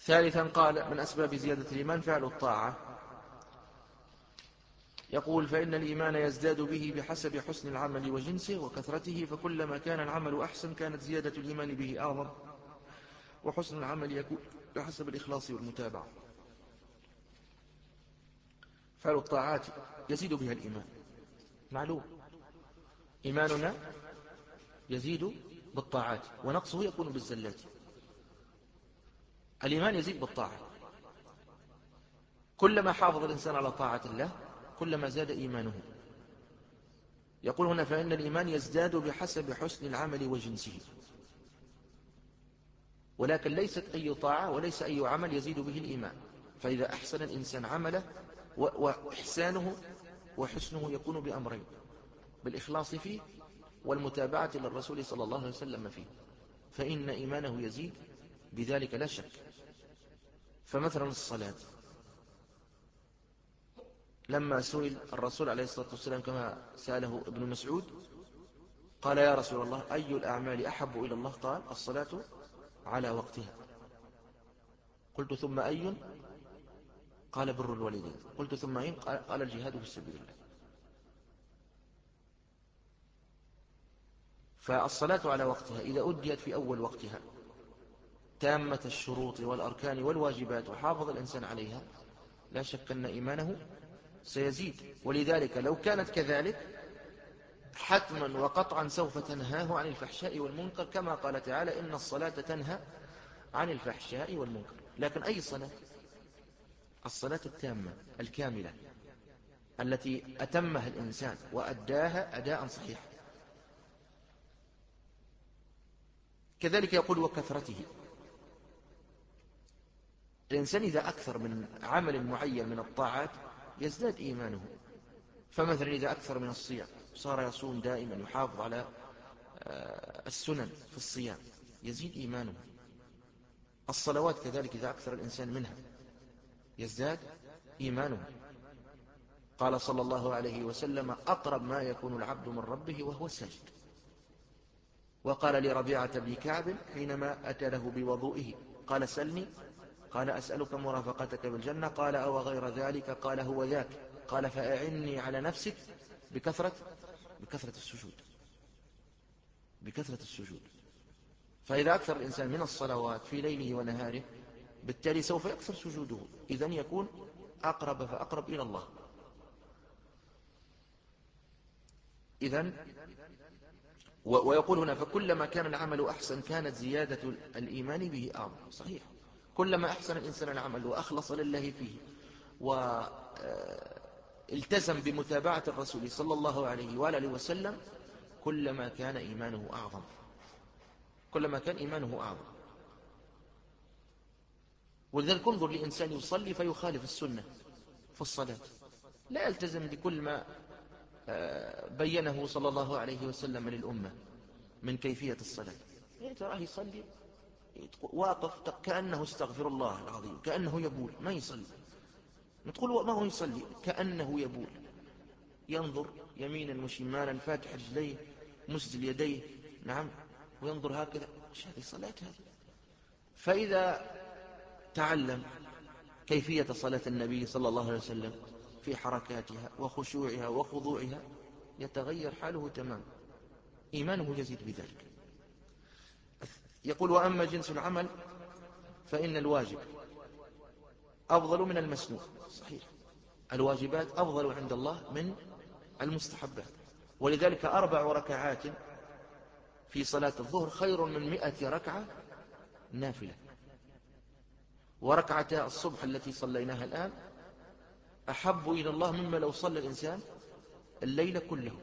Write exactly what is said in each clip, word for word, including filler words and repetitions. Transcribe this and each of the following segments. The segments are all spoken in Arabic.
ثالثا قال من أسباب زيادة الإيمان فعل الطاعة. يقول فإن الإيمان يزداد به بحسب حسن العمل وجنسه وكثرته، فكلما كان العمل أحسن كانت زيادة الإيمان به أعظم، وحسن العمل يكون بحسب الإخلاص والمتابعة. فعل الطاعات يزيد بها الإيمان، معلوم إيماننا يزيد بالطاعات ونقصه يكون بالزلات. الإيمان يزيد بالطاعة، كلما حافظ الإنسان على طاعة الله كلما زاد إيمانه. يقول هنا فإن الإيمان يزداد بحسب حسن العمل وجنسه، ولكن ليست أي طاعة وليس أي عمل يزيد به الإيمان. فإذا أحسن الإنسان عمله، وإحسانه وحسنه يكون بأمرين: بالإخلاص فيه والمتابعة للرسول صلى الله عليه وسلم فيه، فإن إيمانه يزيد بذلك لا شك. فمثلا الصلاة، لما سئل الرسول عليه الصلاة والسلام كما سأله ابن مسعود قال يا رسول الله أي الأعمال أحب إلى الله؟ قال الصلاة على وقتها. قلت ثم أي؟ قال بر الوالدين. قلت ثم أي؟ قال الجهاد في سبيل الله. فالصلاة على وقتها إذا أديت في أول وقتها تامة الشروط والأركان والواجبات وحافظ الإنسان عليها لا شك أن إيمانه سيزيد. ولذلك لو كانت كذلك حتما وقطعا سوف تنهاه عن الفحشاء والمنكر، كما قال تعالى إن الصلاة تنهى عن الفحشاء والمنكر. لكن أي صلاة؟ الصلاة التامة الكاملة التي أتمها الإنسان وأداها أداء صحيحا. كذلك يقول وكثرته، الإنسان إذا أكثر من عمل معين من الطاعات يزداد إيمانه. فمثلا إذا أكثر من الصيام صار يصوم دائما يحافظ على السنن في الصيام يزيد إيمانه. الصلوات كذلك إذا أكثر الإنسان منها يزداد إيمانه. قال صلى الله عليه وسلم أقرب ما يكون العبد من ربه وهو ساجد. وقال لربيعة بن كعب حينما أتى له بوضوئه قال سلني، قال أسألك مرافقتك بالجنة، قال أو غير ذلك؟ قال هو ذاك. قال فأعني على نفسك بكثرة بكثرة السجود بكثرة السجود. فإذا أكثر الإنسان من الصلوات في ليله ونهاره بالتالي سوف يكثر سجوده، إذن يكون أقرب فأقرب إلى الله. إذن ويقول هنا فكلما كان العمل أحسن كانت زيادة الإيمان به أعظم. صحيح، كلما أحسن الإنسان العمل وأخلص لله فيه والتزم بمتابعة الرسول صلى الله عليه وآله وسلم كلما كان إيمانه أعظم، كلما كان إيمانه أعظم. ولذلك انظر لإنسان يصلي فيخالف السنة في الصلاة، لا يلتزم بكل ما بينه صلى الله عليه وسلم للأمة من كيفية الصلاة. يعني تراه يصلي واقف كأنه استغفر الله العظيم، كأنه يبول، ما يصلي. نقول ما هو يصلي، كأنه يبول، ينظر يمينا وشمالا فاتح رجليه مسجل يديه، نعم، وينظر هكذا. ايش هذه صلاة هذه؟ فإذا تعلم كيفية صلاة النبي صلى الله عليه وسلم في حركاتها وخشوعها وخضوعها يتغير حاله تماما، إيمانه يزيد بذلك. يقول وأما جنس العمل فإن الواجب أفضل من المسنون. صحيح، الواجبات أفضل عند الله من المستحبات. ولذلك أربع ركعات في صلاة الظهر خير من مئة ركعة نافلة. وركعتا الصبح التي صليناها الآن أحب إلى الله مما لو صلى الإنسان الليل كله.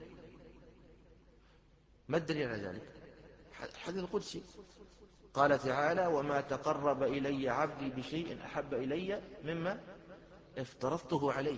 ما الدليل على ذلك؟ الحديث القدسي قال تعالى وما تقرب إلي عبدي بشيء أحب إلي مما افترضته عليه.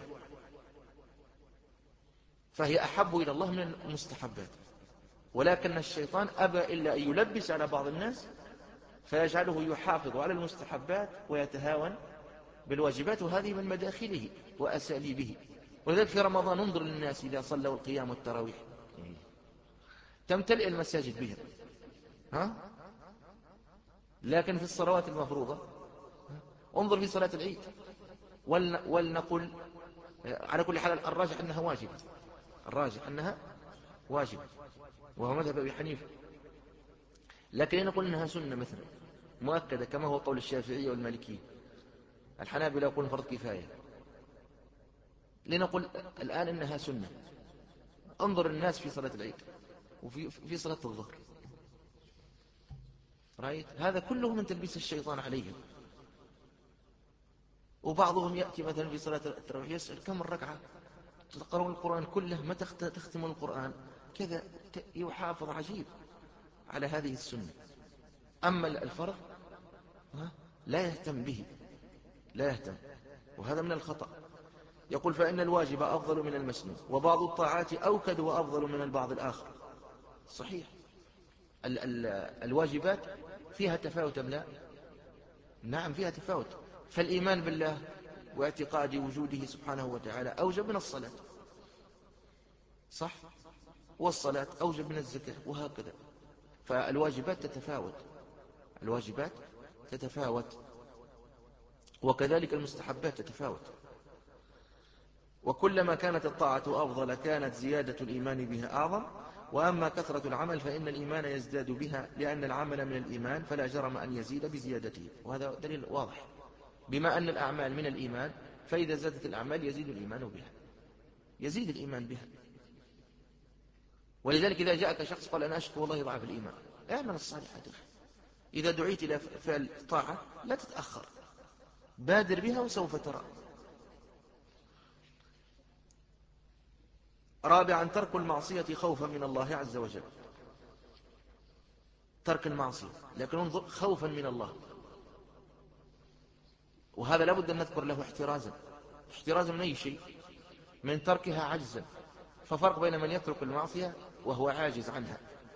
فهي أحب إلى الله من المستحبات، ولكن الشيطان أبى إلا أن يلبس على بعض الناس فيجعله يحافظ على المستحبات ويتهاون بالواجبات، وهذه من مداخله وأساليبه. ولذلك في رمضان انظر للناس إذا صلوا القيام والتراويح تمتلئ المساجد بهم، ها؟ لكن في الصلوات المفروضة انظر في صلاة العيد. ولنقل على كل حال الراجح أنها واجبة، الراجح أنها واجبة وهو مذهب أبي حنيفة، لكن لنقول أنها سنة مثلا مؤكدة كما هو قول الشافعية والمالكية. الحنابلة يقولون فرض كفاية، لنقول الآن إنها سنة. انظر الناس في صلاة العيد وفي في صلاة الظهر، رأيت هذا كله من تلبيس الشيطان عليهم. وبعضهم يأتي مثلا في صلاة التراويح يسأل كم الركعة، تقرؤون القرآن كله، متى تختم القرآن كذا، يحافظ عجيب على هذه السنة. أما الفرض لا يهتم به، لا يهتم، وهذا من الخطأ. يقول فإن الواجب أفضل من المسنون، وبعض الطاعات أوكد وأفضل من البعض الآخر. صحيح، ال ال الواجبات فيها تفاوت أم لا؟ نعم فيها تفاوت. فالإيمان بالله واعتقاد وجوده سبحانه وتعالى أوجب من الصلاة، صح؟ والصلاة أوجب من الزكاة، وهكذا. فالواجبات تتفاوت، الواجبات تتفاوت، وكذلك المستحبات تتفاوت. وكلما كانت الطاعة أفضل كانت زيادة الإيمان بها أعظم. وأما كثرة العمل فإن الإيمان يزداد بها، لأن العمل من الإيمان فلا جرم أن يزيد بزيادته. وهذا دليل واضح، بما أن الأعمال من الإيمان فإذا زادت الأعمال يزيد الإيمان بها، يزيد الإيمان بها. ولذلك إذا جاءك شخص قال أنا أشكو والله ضعف الإيمان، اعمل الصالحات. إذا دعيت إلى فعل طاعة لا تتأخر، بادر بها وسوف ترى. رابعا ترك المعصية خوفا من الله عز وجل، ترك المعصية لكن انظر خوفا من الله، وهذا لابد أن نذكر له احترازا. احترازا من أي شيء؟ من تركها عجزا. ففرق بين من يترك المعصية وهو عاجز عنها،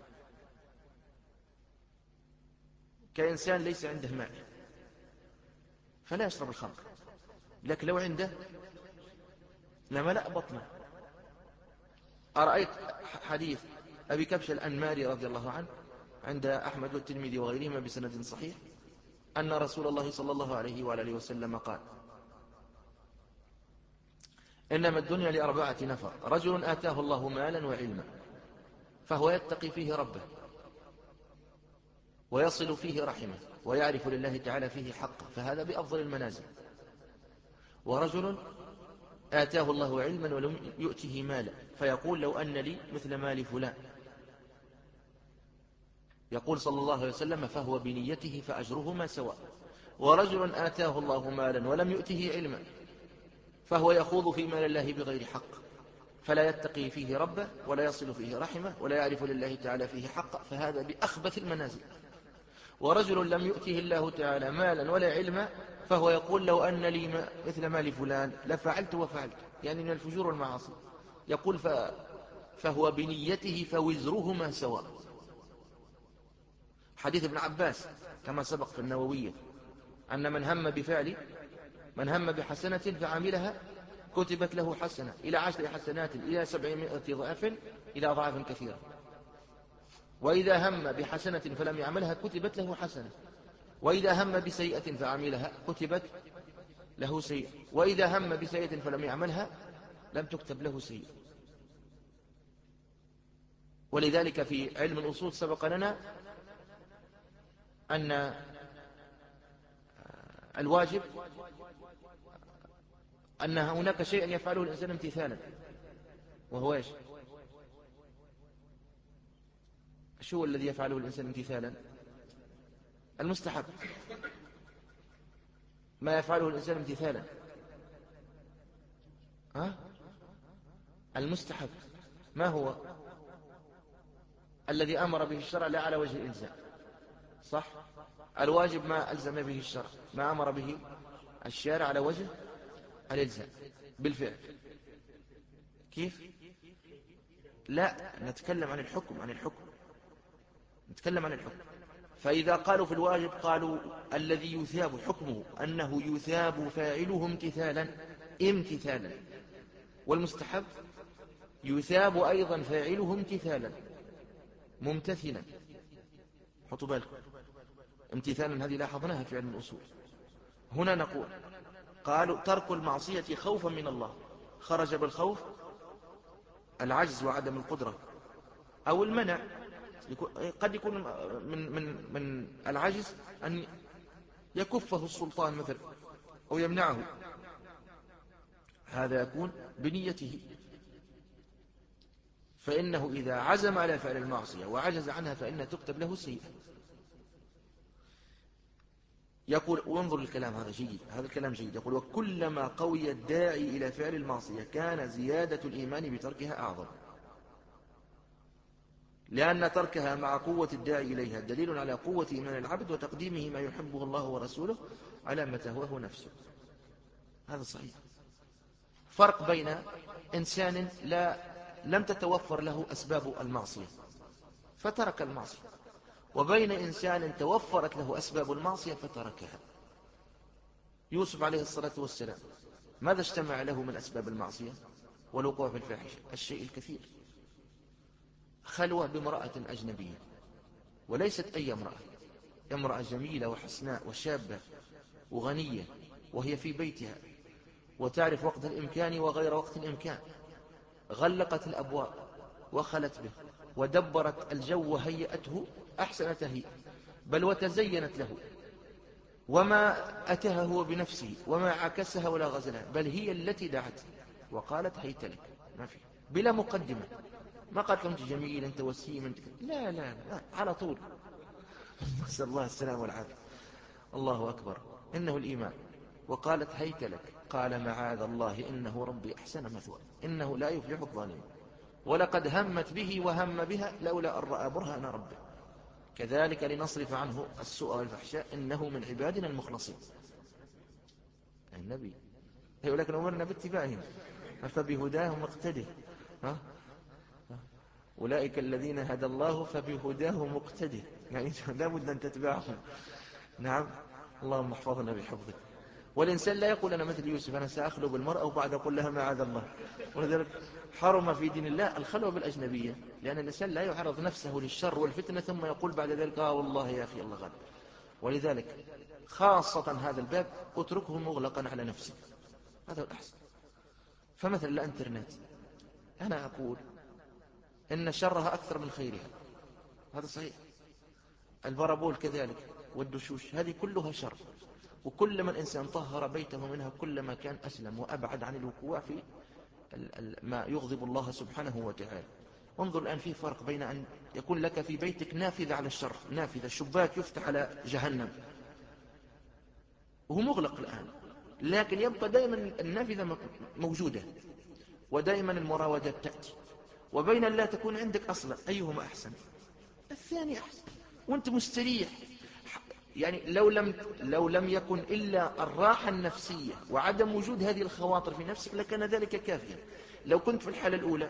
كإنسان ليس عنده ماء فلا يشرب الخمر، لكن لو عنده لملأ بطنه. أرأيت حديث أبي كبش الأنماري رضي الله عنه عند أحمد والترمذي وغيرهما بسند صحيح، أن رسول الله صلى الله عليه وآله وسلم قال إنما الدنيا لأربعة نفر: رجل آتاه الله مالا وعلما فهو يتقي فيه ربه ويصل فيه رحمه ويعرف لله تعالى فيه حقه، فهذا بأفضل المنازل. ورجل آتاه الله علما ولم يؤته مالا فيقول لو أن لي مثل مال فلان، يقول صلى الله عليه وسلم فهو بنيته فأجرهما سواء. ورجل آتاه الله مالا ولم يؤته علما فهو يخوض في مال الله بغير حق، فلا يتقي فيه ربه ولا يصل فيه رحمه ولا يعرف لله تعالى فيه حقه، فهذا بأخبث المنازل. ورجل لم يؤته الله تعالى مالا ولا علما فهو يقول لو أن لي مثل مال فلان لفعلت وفعلت، يعني من الفجور والمعاصي. يقول فهو بنيته فوزرهما سواء. حديث ابن عباس كما سبق في النووية أن من هم بفعل من هم بحسنة فعملها كتبت له حسنة إلى عشر حسنات إلى سبعمائة ضعف إلى أضعاف كثيرة. وإذا هم بحسنة فلم يعملها كتبت له حسنة، وإذا هم بسيئة فعملها كتبت له سيئة، وإذا هم بسيئة فلم يعملها لم تكتب له سيئة. ولذلك في علم الأصول سبق لنا أن الواجب أن هناك شيء يفعله الإنسان امتثالا، وهو إيش؟ شو الذي يفعله الإنسان امتثالا؟ المستحب. ما يفعله الإنسان امتثالا؟ ها؟ المستحب. ما هو؟ الذي أمر به الشرع لا على وجه الإلزام، صح؟ الواجب ما ألزم به الشرع، ما أمر به الشارع على وجه الإلزام بالفعل. كيف؟ لا، نتكلم عن الحكم، عن الحكم نتكلم عن الحكم. فإذا قالوا في الواجب قالوا الذي يثاب حكمه أنه يثاب فاعله امتثالا امتثالا، والمستحب يثاب أيضا فاعله امتثالا ممتثلا. حطوا بالكم، امتثالا هذه لاحظناها في علم الأصول، هنا نقول قالوا ترك المعصية خوفا من الله، خرج بالخوف العجز وعدم القدرة أو المنع. قد يكون من, من, من العجز أن يكفه السلطان مثلا أو يمنعه، هذا يكون بنيته، فإنه إذا عزم على فعل المعصية وعجز عنها فإنها تكتب له سيئة. يقول وانظر الكلام هذا جيد، هذا الكلام جيد. يقول وكلما قوي الداعي إلى فعل المعصية كان زيادة الإيمان بتركها أعظم، لأن تركها مع قوة الداعي إليها دليل على قوة إيمان العبد وتقديمه ما يحبه الله ورسوله على ما تهواه نفسه. هذا صحيح. فرق بين إنسان لا لم تتوفر له أسباب المعصية فترك المعصية، وبين إنسان توفرت له أسباب المعصية فتركها. يوسف عليه الصلاة والسلام ماذا اجتمع له من أسباب المعصية والوقوع في الفاحشة؟ الشيء الكثير. خلوة بامرأة أجنبية، وليست أي امرأة، امرأة جميلة وحسناء وشابة وغنية، وهي في بيتها وتعرف وقت الإمكان وغير وقت الإمكان، غلقت الأبواب وخلت به ودبرت الجو وهيئته أحسن تهيئة، بل وتزينت له، وما أتاها هو بنفسه وما عكسها ولا غزلها، بل هي التي دعت وقالت هيت لك، ما في بلا مقدمة، ما قالت له أنت جميل أنت وسيم أنت، لا لا لا على طول. نسأل الله السلام والعافية. الله أكبر، إنه الإيمان. وقالت هيت لك، قال معاذ الله إنه ربي أحسن مثوى إنه لا يفلح الظالمين، ولقد همت به وهم بها لولا أن رأى برهان ربه كذلك لنصرف عنه السوء والفحشاء إنه من عبادنا المخلصين. النبي يقول لك أمرنا باتباعهم فبهداهم اقتده، ها؟ أولئك الذين هدى الله فبهداهم اقتده، يعني لا بد أن تتبعهم. نعم، اللهم احفظنا بحفظك. والإنسان لا يقول أنا مثل يوسف أنا سأخلو بالمرأة وبعد أقول لها معاذ الله، ولذلك حرم في دين الله الخلوة بالأجنبية، لأن الإنسان لا يعرض نفسه للشر والفتنة ثم يقول بعد ذلك آه والله يا أخي الله غالب. ولذلك خاصة هذا الباب اتركه مغلقا على نفسك، هذا الأحسن. فمثلا الانترنت أنا أقول إن شرها أكثر من خيرها، هذا صحيح. البرابول كذلك والدشوش هذه كلها شر، وكلما الإنسان طهر بيته منها كلما كان أسلم وأبعد عن الوقوع في ما يغضب الله سبحانه وتعالى. انظر الآن في فرق بين أن يكون لك في بيتك نافذة على الشر، نافذة شباك يفتح على جهنم وهو مغلق الآن، لكن يبقى دائما النافذة موجودة ودائما المراودات تأتي، وبين أن لا تكون عندك أصلا، أيهما أحسن؟ الثاني أحسن وانت مستريح. يعني لو لم, لو لم يكن إلا الراحة النفسية وعدم وجود هذه الخواطر في نفسك لكان ذلك كافيا. لو كنت في الحالة الأولى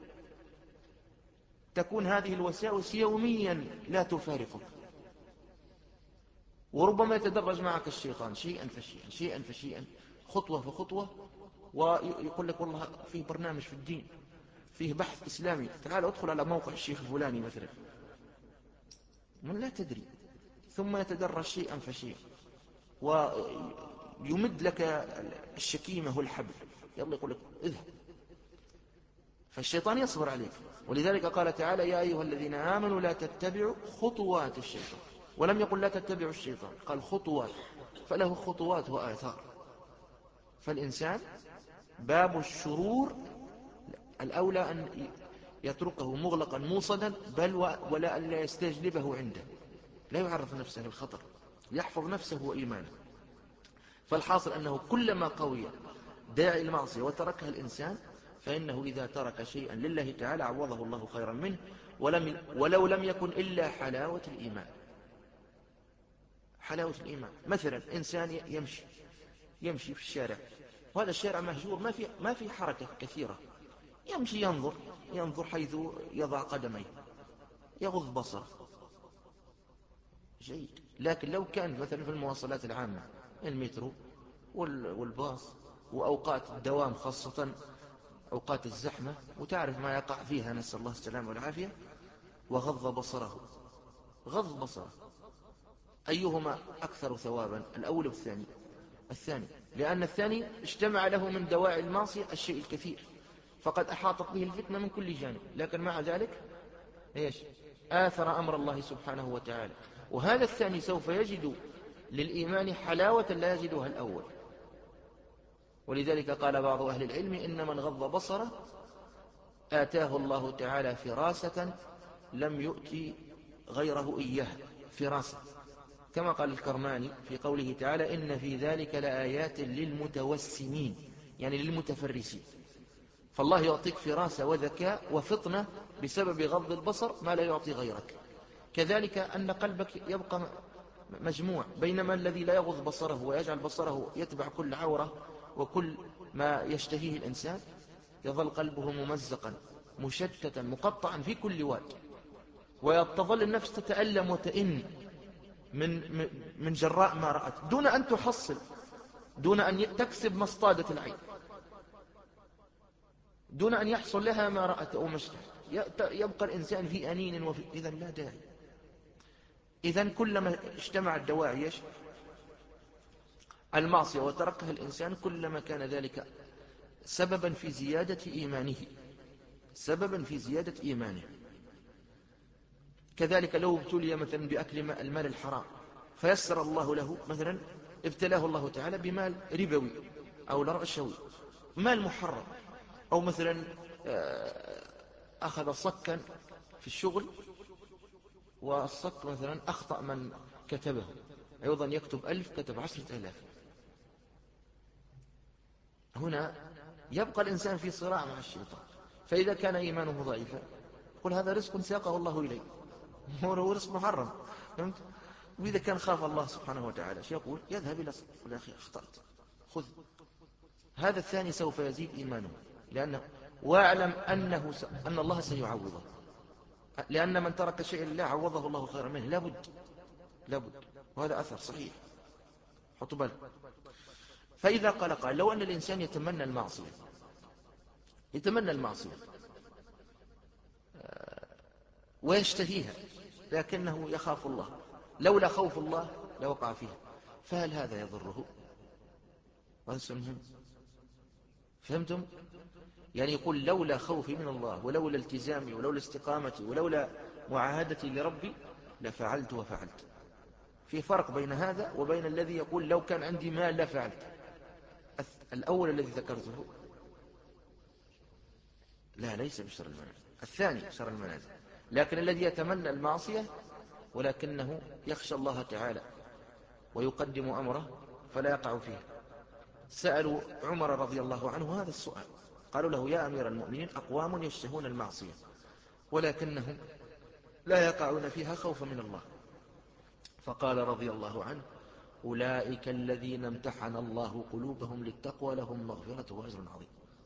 تكون هذه الوساوس يوميا لا تفارقك، وربما يتدرج معك الشيطان شيئا فشيئا شيئا فشيئا خطوة فخطوة، ويقول لك والله فيه برنامج في الدين، فيه بحث إسلامي، تعال ادخل على موقع الشيخ الفلاني مثلا، من لا تدري، ثم يتدرج شيئا فشيئا ويمد لك الشكيمة والحبل، يلا يقول لك اذهب، فالشيطان يصبر عليك. ولذلك قال تعالى يا أيها الذين آمنوا لا تتبعوا خطوات الشيطان، ولم يقل لا تتبعوا الشيطان، قال خطوات، فله خطوات وآثار. فالإنسان باب الشرور الأولى أن يتركه مغلقا موصدا، بل ولا أن لا يستجلبه عنده، لا يعرف نفسه الخطر، يحفظ نفسه وإيمانه. فالحاصل أنه كلما قوي داعي المعصية وتركها الإنسان فإنه إذا ترك شيئا لله تعالى عوضه الله خيرا منه، ولم ولو لم يكن إلا حلاوة الإيمان. حلاوة الإيمان مثلا إنسان يمشي يمشي في الشارع وهذا الشارع مهجور، ما في ما في حركة كثيرة، يمشي ينظر ينظر حيث يضع قدميه، يغض بصره، جيد. لكن لو كان مثلا في المواصلات العامة المترو والباص وأوقات الدوام خاصة أوقات الزحمة وتعرف ما يقع فيها، نسأل الله السلامة والعافية، وغض بصره غض بصره أيهما أكثر ثوابا، الأول والثاني؟ الثاني، لأن الثاني اجتمع له من دواعي المعصية الشيء الكثير، فقد أحاطت به الفتنة من كل جانب، لكن مع ذلك إيش؟ آثر أمر الله سبحانه وتعالى. وهذا الثاني سوف يجد للإيمان حلاوة لا يجدها الأول. ولذلك قال بعض أهل العلم إن من غض بصره آتاه الله تعالى فراسة لم يؤتي غيره إياها، فراسة، كما قال الكرماني في قوله تعالى إن في ذلك لآيات للمتوسمين، يعني للمتفرسين. فالله يعطيك فراسة وذكاء وفطنة بسبب غض البصر ما لا يعطي غيرك. كذلك أن قلبك يبقى مجموع، بينما الذي لا يغض بصره ويجعل بصره يتبع كل عورة وكل ما يشتهيه الإنسان يظل قلبه ممزقا مشتتا مقطعا في كل واد، ويتظل النفس تتألم وتئن من من جراء ما رأت دون أن تحصل، دون أن تكسب ما اصطادت العين، دون أن يحصل لها ما رأت أو ما اشتهت، يبقى الإنسان في أنين وفي إذن لا داعي. إذن كلما اجتمع الدواعي المعصية وتركها الإنسان كلما كان ذلك سببا في زيادة إيمانه، سببا في زيادة إيمانه. كذلك لو ابتلي مثلا بأكل المال الحرام فيسر الله له، مثلا ابتلاه الله تعالى بمال ربوي أو رشوي، مال محرم، أو مثلا أخذ صكا في الشغل والصك مثلا أخطأ من كتبه، أيضا يكتب ألف كتب عشرة ألاف. هنا يبقى الإنسان في صراع مع الشيطان، فإذا كان إيمانه ضعيفا يقول هذا رزق ساقه الله إليه، هو رزق محرم، فهمت؟ وإذا كان خاف الله سبحانه وتعالى شو يقول؟ يذهب إلى صدق يا أخي أخطأت خذ. هذا الثاني سوف يزيد إيمانه، لأنه واعلم أنه س... أن الله سيعوضه، لأن من ترك شيء لله عوضه الله خيرا منه، لابد لابد، وهذا أثر صحيح، حطوا بالك. فإذا قال قال لو أن الإنسان يتمنى المعصية، يتمنى المعصية ويشتهيها لكنه يخاف الله، لولا خوف الله لوقع فيها، فهل هذا يضره؟ فهمتم؟ يعني يقول لولا خوفي من الله ولولا التزامي ولولا استقامتي ولولا معاهدتي لربي لفعلت وفعلت. في فرق بين هذا وبين الذي يقول لو كان عندي مال لفعلت. الأول الذي ذكرته لا ليس بشر المنازل، الثاني شر المنازل، لكن الذي يتمنى المعصية ولكنه يخشى الله تعالى ويقدم أمره فلا يقع فيه. سألوا عمر رضي الله عنه هذا السؤال، قالوا له يا أمير المؤمنين أقوام يشتهون المعصية ولكنهم لا يقعون فيها خوفا من الله، فقال رضي الله عنه أولئك الذين امتحن الله قلوبهم للتقوى لهم مغفرة وأجر عظيم،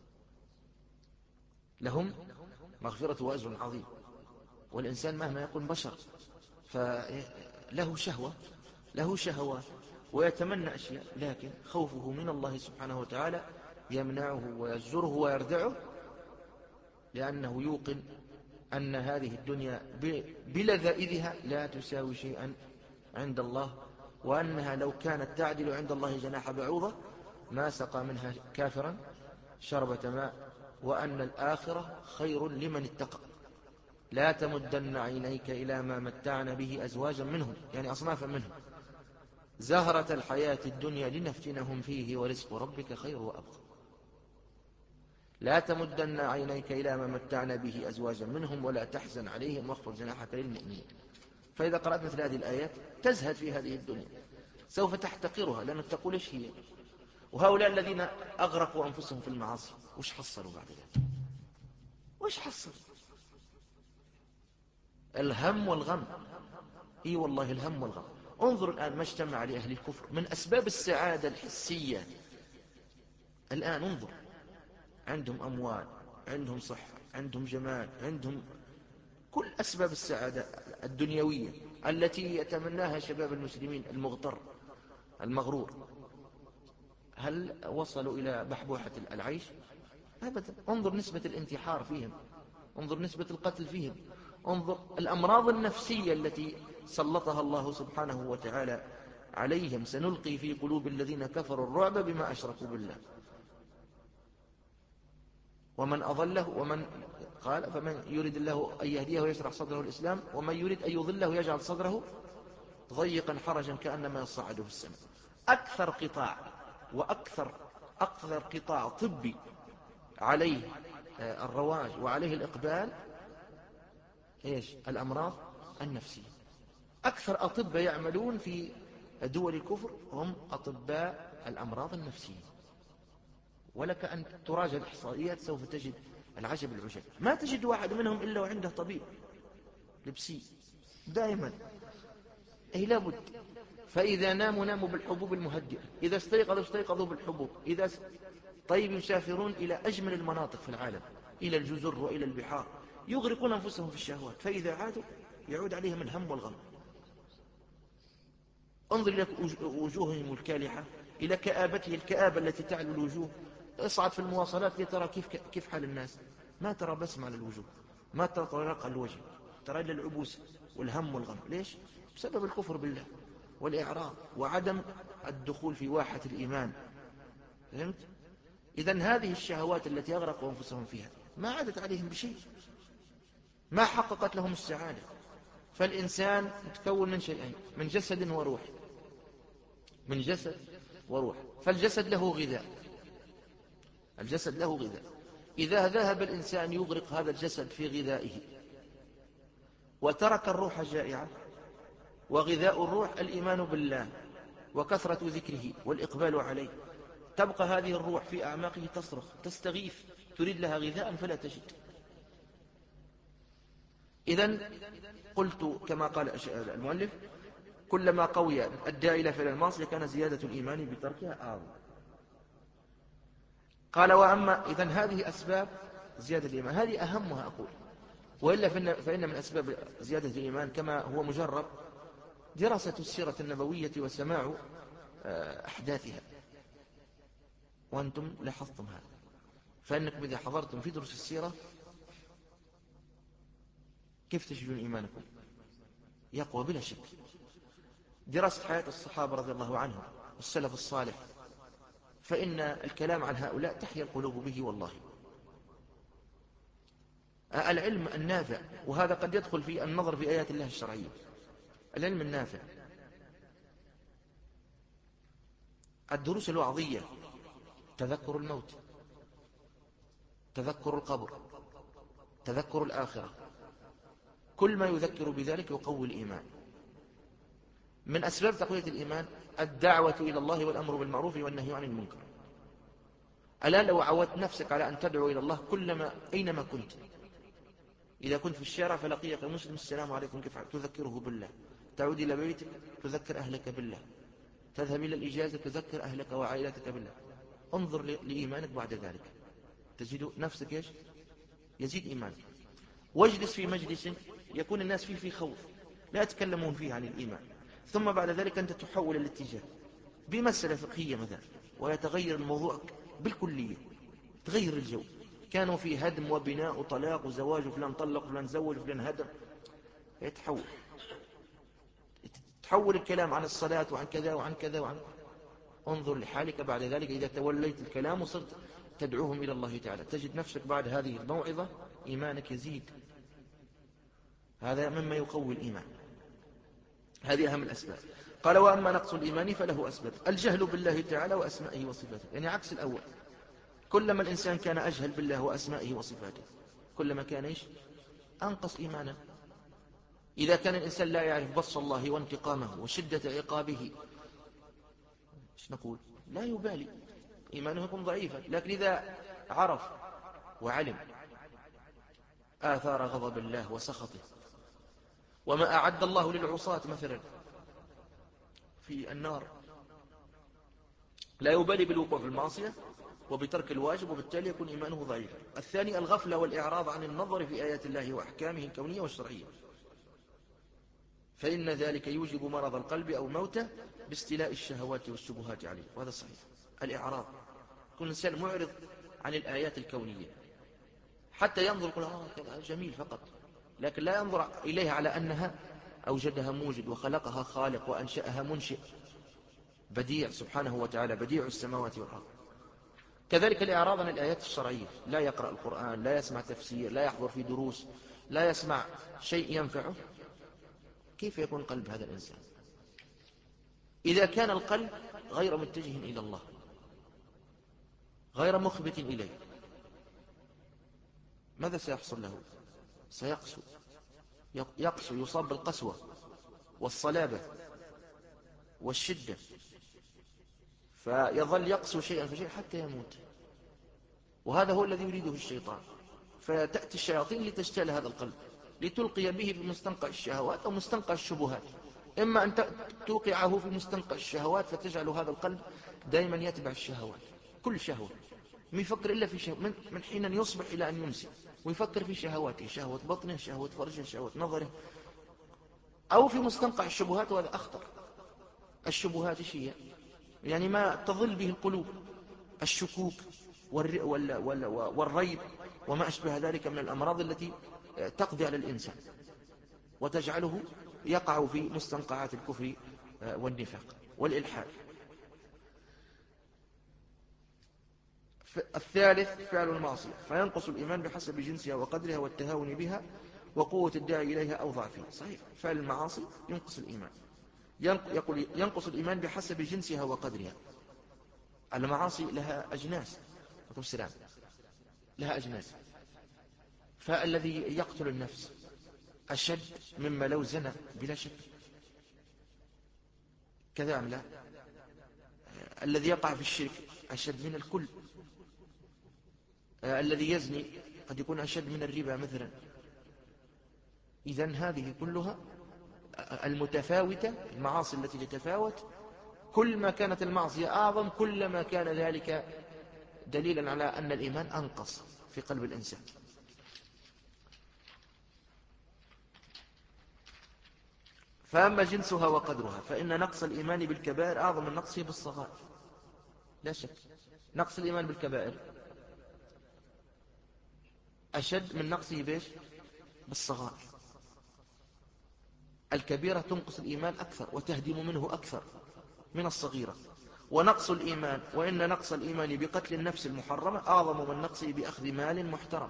لهم مغفرة وأجر عظيم. والإنسان مهما يكون بشر فله شهوة، له شهوات ويتمنى أشياء، لكن خوفه من الله سبحانه وتعالى يمنعه ويزجره ويردعه، لأنه يوقن أن هذه الدنيا بلذائذها لا تساوي شيئا عند الله، وأنها لو كانت تعدل عند الله جناح بعوضة ما سقى منها كافرا شربة ماء، وأن الآخرة خير لمن اتقى. لا تمدن عينيك إلى ما متعنا به أزواجا منهم، يعني أصنافا منهم، زهرة الحياة الدنيا لنفتنهم فيه ورزق ربك خير وأبقى. لا تمدن عينيك إلى ما متعنا به أزواجا منهم ولا تحزن عليهم واخفض جناحك للمؤمنين. فإذا قرأت مثل هذه الآيات تزهد في هذه الدنيا، سوف تحتقرها لأنك تقول إيش هي. وهؤلاء الذين أغرقوا أنفسهم في المعاصي وش حصلوا بعد ذلك؟ وش حصلوا؟ الهم والغم. إي والله الهم والغم. انظر الآن ما اجتمع لأهل الكفر من أسباب السعادة الحسية. الآن انظر، عندهم أموال، عندهم صحة، عندهم جمال، عندهم كل أسباب السعادة الدنيوية التي يتمناها شباب المسلمين المغتر المغرور. هل وصلوا إلى بحبوحة العيش؟ أبدا. انظر نسبة الانتحار فيهم، انظر نسبة القتل فيهم، انظر الأمراض النفسية التي سلطها الله سبحانه وتعالى عليهم سنلقي في قلوب الذين كفروا الرعب بما أشركوا بالله ومن أضله ومن قال فمن يريد الله أن يهديه ويشرح صدره الإسلام ومن يريد أن يضله يجعل صدره ضيقا حرجا كأنما يصعد في السماء. أكثر قطاع وأكثر أكثر قطاع طبي عليه الرواج وعليه الإقبال إيش؟ الأمراض النفسية. أكثر أطباء يعملون في دول الكفر هم أطباء الأمراض النفسية، ولك أن تراجع الإحصائيات سوف تجد العجب العجب. ما تجد واحد منهم إلا وعنده طبيب لبسي دائما، أي لابد. فإذا ناموا ناموا بالحبوب المهدئة، إذا استيقظوا استيقظوا بالحبوب. إذا س... طيب يسافرون إلى أجمل المناطق في العالم، إلى الجزر وإلى البحار، يغرقون أنفسهم في الشهوات، فإذا عادوا يعود عليهم الهم والغم. انظر إلى وجوههم الكالحة، إلى كآبته الكآبة التي تعلو الوجوه. اصعد في المواصلات لترى كيف كيف حال الناس، ما ترى بسمة على الوجوه، ما ترى طلاق الوجه، ترى إلا العبوس والهم والغم. ليش؟ بسبب الكفر بالله والإعراض وعدم الدخول في واحة الإيمان. فهمت؟ إذن هذه الشهوات التي أغرقوا أنفسهم فيها ما عادت عليهم بشيء، ما حققت لهم السعادة. فالإنسان متكون من شيئين، من جسد وروح، من جسد وروح. فالجسد له غذاء، الجسد له غذاء. إذا ذهب الإنسان يغرق هذا الجسد في غذائه وترك الروح جائعة، وغذاء الروح الإيمان بالله وكثرة ذكره والإقبال عليه، تبقى هذه الروح في أعماقه تصرخ تستغيث، تريد لها غذاء فلا تجد. إذن قلت كما قال المؤلف: كلما قوي الداعي إلى فعل المعصية كان زيادة الإيمان بتركها أعظم. قال: وأما إذن هذه أسباب زيادة الإيمان، هذه أهمها أقول، وإلا فإن من أسباب زيادة الإيمان كما هو مجرب دراسة السيرة النبوية وسماع أحداثها. وأنتم لاحظتم هذا، فإنكم إذا حضرتم في دروس السيرة كيف تجدون إيمانكم يقوى بلا شك. دراسة حياة الصحابة رضي الله عنهم والسلف الصالح، فإن الكلام عن هؤلاء تحيا القلوب به والله. العلم النافع، وهذا قد يدخل في النظر في آيات الله الشرعية، العلم النافع، الدروس الوعظية، تذكر الموت، تذكر القبر، تذكر الآخرة، كل ما يذكر بذلك يقوي الإيمان. من أسباب تقوية الإيمان الدعوة إلى الله والأمر بالمعروف والنهي عن المنكر. الآن لو عودت نفسك على أن تدعو إلى الله كلما أينما كنت، إذا كنت في الشارع فلقيك مسلم السلام عليكم كيف حالك، تذكره بالله، تعود إلى بيتك تذكر أهلك بالله، تذهب إلى الإجازة تذكر أهلك وعائلتك بالله. انظر لإيمانك بعد ذلك، تجد نفسك إيش؟ يزيد إيمانك. واجلس في مجلس يكون الناس فيه في خوف لا يتكلمون فيه عن الإيمان، ثم بعد ذلك أنت تحول الاتجاه بمسألة فقهية مثلا، ويتغير الموضوع بالكلية، تغير الجو. كانوا في هدم وبناء وطلاق وزواج، وفلان طلق وفلان زوج وفلان هدم، يتحول تحول الكلام عن الصلاة وعن كذا وعن كذا وعن. انظر لحالك بعد ذلك إذا توليت الكلام وصرت تدعوهم إلى الله تعالى، تجد نفسك بعد هذه الموعظة إيمانك يزيد. هذا مما يقوي الإيمان، هذه أهم الأسباب. قال: وأما نقص الإيمان فله أسباب: الجهل بالله تعالى وأسمائه وصفاته، يعني عكس الأول. كلما الإنسان كان أجهل بالله وأسمائه وصفاته كلما كان إيش؟ أنقص إيمانا. إذا كان الإنسان لا يعرف بص الله وانتقامه وشدة عقابه، إيش نقول؟ لا يبالي، إيمانه يكون ضعيفا. لكن إذا عرف وعلم آثار غضب الله وسخطه وما أعد الله للعصاة مثلا في النار، لا يبالي بالوقوع في المعصية وبترك الواجب، وبالتالي يكون إيمانه ضعيفا. الثاني الغفلة والإعراض عن النظر في آيات الله وأحكامه الكونية والشرعية، فإن ذلك يوجب مرض القلب أو موته باستيلاء الشهوات والشبهات عليه، وهذا صحيح. الإعراض، كل إنسان معرض عن الآيات الكونية، حتى ينظر يقول آه جميل فقط، لكن لا ينظر إليها على أنها أوجدها موجد وخلقها خالق وأنشأها منشئ بديع سبحانه وتعالى، بديع السماوات والأرض. كذلك الإعراض عن الآيات الشرعية، لا يقرأ القرآن، لا يسمع تفسير، لا يحضر في دروس، لا يسمع شيء ينفعه. كيف يكون قلب هذا الإنسان إذا كان القلب غير متجه إلى الله، غير مخبت إليه؟ ماذا سيحصل له؟ سيقسو، يقسو، يصاب بالقسوة والصلابة والشدة، فيظل يقسو شيئا فشيئا حتى يموت. وهذا هو الذي يريده الشيطان. فتأتي الشياطين لتجتال هذا القلب، لتلقي به في مستنقع الشهوات أو مستنقع الشبهات. إما أن توقعه في مستنقع الشهوات فتجعل هذا القلب دائما يتبع الشهوات، كل شهوة ما يفكر إلا في شهوة، من, من حين أن يصبح إلى أن يمسي، ويفكر في شهواته، شهوة بطنه، شهوة فرجه، شهوة نظره، أو في مستنقع الشبهات. وهذا أخطر. الشبهات شيء يعني ما تظل به القلوب، الشكوك والريب وما أشبه ذلك من الأمراض التي تقضي على الإنسان وتجعله يقع في مستنقعات الكفر والنفاق والإلحاد. الثالث فعل المعصية، فينقص الإيمان بحسب جنسها وقدرها والتهاون بها وقوة الداعي إليها أو ضعفه. صحيح، فعل المعاصي ينقص الإيمان. يقول ينقص الإيمان بحسب جنسها وقدرها. المعاصي لها أجناس، السلام لها أجناس. فالذي يقتل النفس أشد مما لو زنى بلا شك، كذا أم لا؟ الذي يقع في الشرك أشد من الكل. الذي يزني قد يكون أشد من الربا مثلا. إذن هذه كلها المتفاوتة، المعاصي التي تتفاوت، كل ما كانت المعصية أعظم كل ما كان ذلك دليلا على أن الإيمان أنقص في قلب الإنسان. فأما جنسها وقدرها فإن نقص الإيمان بالكبائر أعظم من نقصه بالصغائر، لا شك. نقص الإيمان بالكبائر أشد من نقصه بيش بالصغائر. الكبيرة تنقص الإيمان أكثر وتهدم منه أكثر من الصغيرة. ونقص الإيمان وإن نقص الإيمان بقتل النفس المحرمة أعظم من نقصه بأخذ مال محترم.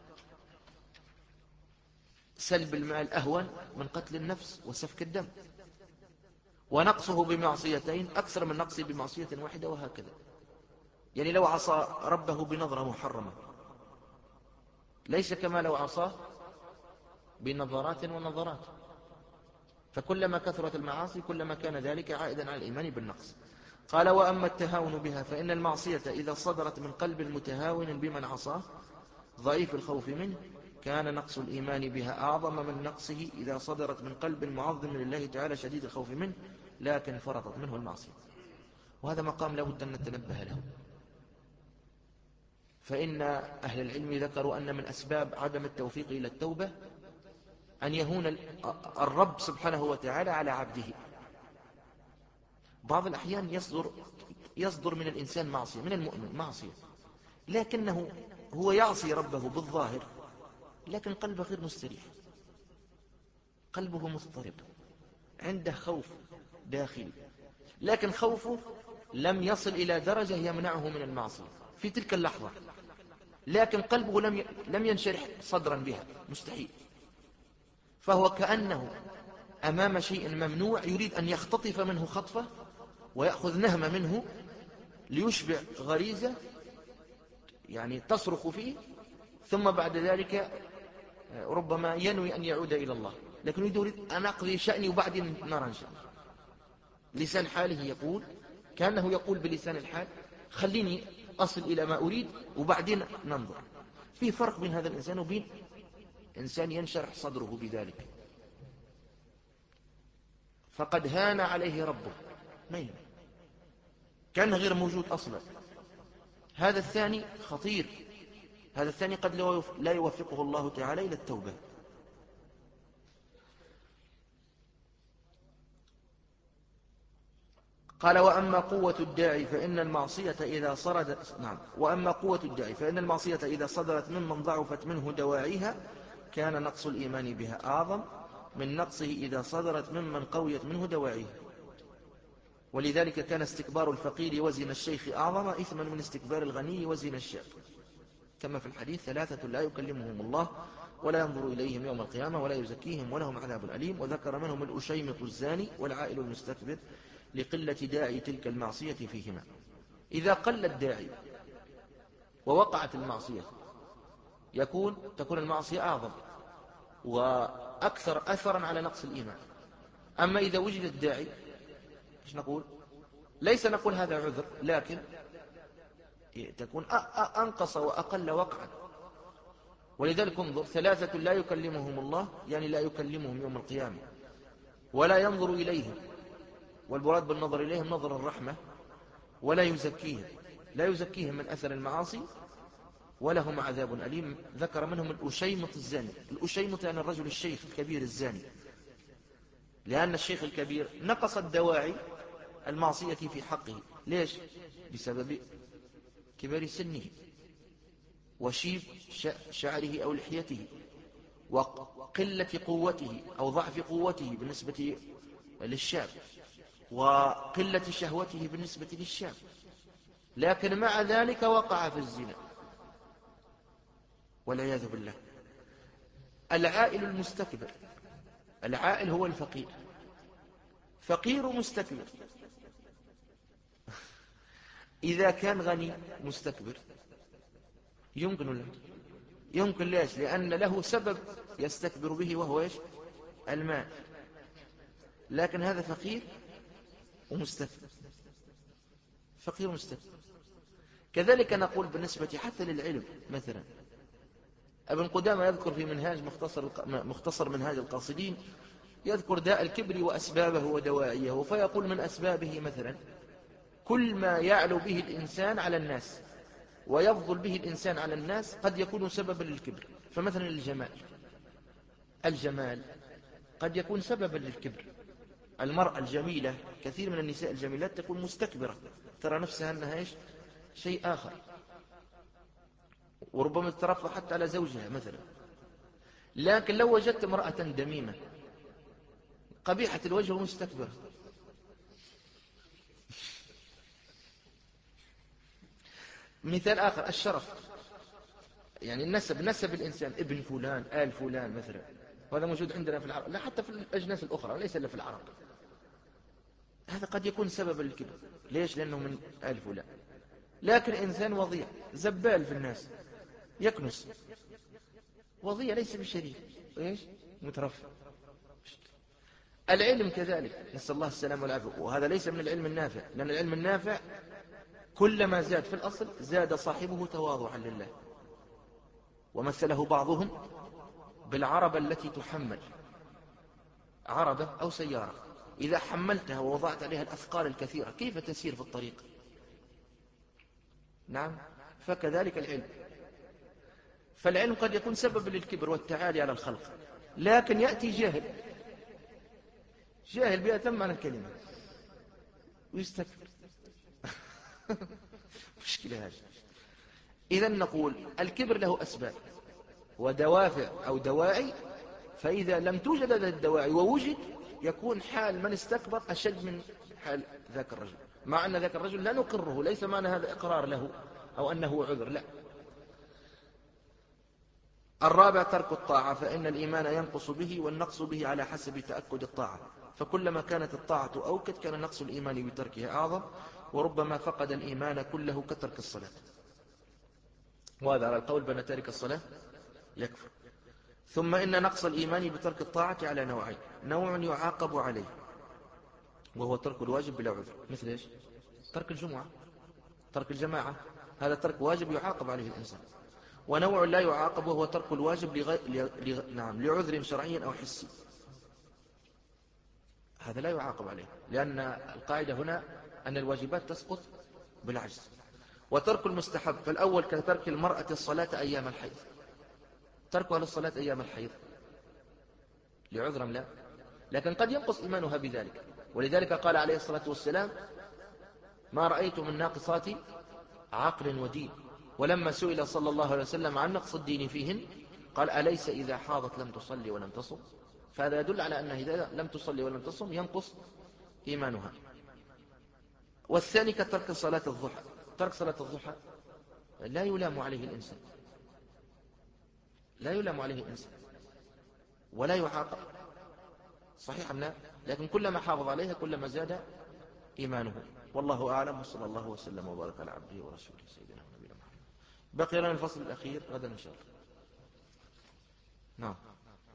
سلب المال أهون من قتل النفس وسفك الدم. ونقصه بمعصيتين أكثر من نقصه بمعصية واحدة، وهكذا. يعني لو عصى ربه بنظرة محرمة ليس كما لو عصاه بنظرات ونظرات. فكلما كثرت المعاصي كلما كان ذلك عائدا على الإيمان بالنقص. قال وأما التهاون بها فإن المعصية إذا صدرت من قلب متهاون بمن عصاه ضعيف الخوف منه كان نقص الإيمان بها أعظم من نقصه إذا صدرت من قلب معظم لله تعالى شديد الخوف منه لكن فرطت منه المعصية. وهذا مقام لا بد أن نتنبه له. فإن أهل العلم ذكروا أن من أسباب عدم التوفيق إلى التوبة أن يهون الرب سبحانه وتعالى على عبده. بعض الأحيان يصدر, يصدر من الإنسان معصية، من المؤمن معصية، لكنه هو يعصي ربه بالظاهر لكن قلبه غير مستريح، قلبه مضطرب، عنده خوف داخلي، لكن خوفه لم يصل إلى درجة يمنعه من المعصية في تلك اللحظة، لكن قلبه لم لم ينشرح صدرا بها، مستحيل. فهو كأنه أمام شيء ممنوع يريد أن يختطف منه خطفة ويأخذ نهمة منه ليشبع غريزة يعني تصرخ فيه، ثم بعد ذلك ربما ينوي أن يعود إلى الله، لكن يريد أن أقضي شأني وبعدين نرى إن شاء الله. لسان حاله يقول كأنه يقول بلسان الحال خليني أصل إلى ما أريد وبعدين ننظر. في فرق بين هذا الإنسان وبين إنسان ينشرح صدره بذلك فقد هان عليه ربه، ما يهان، كان غير موجود أصلا. هذا الثاني خطير، هذا الثاني قد لا يوفقه الله تعالى إلى التوبة. قال وأما قوة الداعي فإن المعصية إذا صردت نعم وأما قوة الداعي فإن المعصية إذا صدرت ممن ضعفت منه دواعيها كان نقص الإيمان بها أعظم من نقصه إذا صدرت ممن قويت منه دواعيها. ولذلك كان استكبار الفقير وزن الشيخ أعظم إثما من استكبار الغني وزن الشاب، كما في الحديث: ثلاثة لا يكلمهم الله ولا ينظر إليهم يوم القيامة ولا يزكيهم ولهم عذاب أليم. وذكر منهم الأشيمط الزاني والعائل المستكبر لقلة داعي تلك المعصية فيهما. إذا قل الداعي ووقعت المعصية يكون تكون المعصية أعظم وأكثر أثرا على نقص الإيمان. أما إذا وجد الداعي إيش نقول؟ ليس نقول هذا عذر، لكن تكون أنقص وأقل وقعا. ولذلك انظر: ثلاثة لا يكلمهم الله، يعني لا يكلمهم يوم القيامة، ولا ينظر إليهم، والمراد بالنظر إليهم نظر الرحمة، ولا يزكيهم، لا يزكيهم من أثر المعاصي، ولهم عذاب أليم. ذكر منهم الأشيمط الزاني. الأشيمط يعني الرجل الشيخ الكبير الزاني، لأن الشيخ الكبير نقص الدواعي المعصية في حقه. ليش؟ بسبب كبر سنه وشيب شعره أو لحيته وقلة قوته أو ضعف قوته بالنسبة للشاب وقلة شهوته بالنسبة للشاب، لكن مع ذلك وقع في الزنا والعياذ بالله. العائل المستكبر، العائل هو الفقير، فقير مستكبر. إذا كان غني مستكبر يمكن له، يمكن. ليش؟ لأن له سبب يستكبر به وهو إيش؟ المال. لكن هذا فقير ومستكبر، فقير مستكبر. كذلك نقول بالنسبة حتى للعلم. مثلا ابن قدامة يذكر في منهاج مختصر, مختصر منهاج القاصدين، يذكر داء الكبر وأسبابه ودواعيه، فيقول: من أسبابه مثلا كل ما يعلو به الإنسان على الناس ويفضل به الإنسان على الناس قد يكون سببا للكبر. فمثلا الجمال، الجمال قد يكون سببا للكبر. المرأة الجميلة، كثير من النساء الجميلات تكون مستكبرة، ترى نفسها أنها إيش؟ شيء آخر، وربما تترفع حتى على زوجها مثلا. لكن لو وجدت امرأة دميمة قبيحة الوجه ومستكبرة، مثال آخر الشرف، يعني النسب، نسب الإنسان ابن فلان آل فلان مثلا، وهذا موجود عندنا في العرب، لا حتى في الأجناس الأخرى، ليس إلا في العرب. هذا قد يكون سببا للكبر. ليش؟ لأنه من آل فلان. لكن إنسان وضيع زبال في الناس يكنس، وضيع ليس بشريف، إيش؟ مترفع. العلم كذلك، نسأل الله السلام والعافية، وهذا ليس من العلم النافع، لأن العلم النافع كلما زاد في الأصل زاد صاحبه تواضعا لله. ومثله بعضهم بالعربة التي تحمل، عربة أو سيارة إذا حملتها ووضعت عليها الأثقال الكثيرة كيف تسير في الطريق؟ نعم، فكذلك العلم. فالعلم قد يكون سبب للكبر والتعالي على الخلق، لكن يأتي جاهل، جاهل بأتم عن الكلمة ويستكبر. مشكلة هذه. إذن نقول الكبر له أسباب ودوافع أو دواعي، فإذا لم توجد هذه الدواعي ووجد يكون حال من استكبر أشد من حال ذاك الرجل، مع أن ذاك الرجل لا نقره، ليس معنى هذا إقرار له أو أنه عذر، لا. الرابع ترك الطاعة، فإن الإيمان ينقص به، والنقص به على حسب تأكد الطاعة، فكلما كانت الطاعة أوكد كان نقص الإيمان بتركها أعظم، وربما فقد الإيمان كله كترك الصلاة. وهذا على القول بأن تارك الصلاة يكفر. ثم إن نقص الإيمان بترك الطاعة على نوعين: نوع يعاقب عليه وهو ترك الواجب بلا عذر، مثل إيش؟ ترك الجمعة، ترك الجماعة، هذا ترك واجب يعاقب عليه الإنسان. ونوع لا يعاقب وهو ترك الواجب لغ... لغ... نعم لعذر شرعي أو حسي، هذا لا يعاقب عليه، لأن القاعدة هنا أن الواجبات تسقط بالعجز. وترك المستحب، فالأول كترك المرأة الصلاة أيام الحيض، تركها للصلاة أيام الحيض لعذر أم لا؟ لكن قد ينقص إيمانها بذلك، ولذلك قال عليه الصلاة والسلام: ما رأيت من ناقصات عقل ودين. ولما سئل صلى الله عليه وسلم عن نقص الدين فيهن قال: أليس إذا حاضت لم تصلي ولم تصم؟ فهذا يدل على أنها إذا لم تصلي ولم تصم ينقص إيمانها. والثاني كترك صلاة الضحى. ترك صلاة الضحى لا يلام عليه الإنسان، لا يلام عليه الإنسان ولا يعاقب، صحيح أم لا؟ لكن كلما حافظ عليها كلما زاد إيمانه. والله أعلم، وصلى الله وسلم وبارك على عبده ورسوله سيدنا ونبينا محمد. بقي لنا الفصل الأخير غدا إن شاء الله. نعم.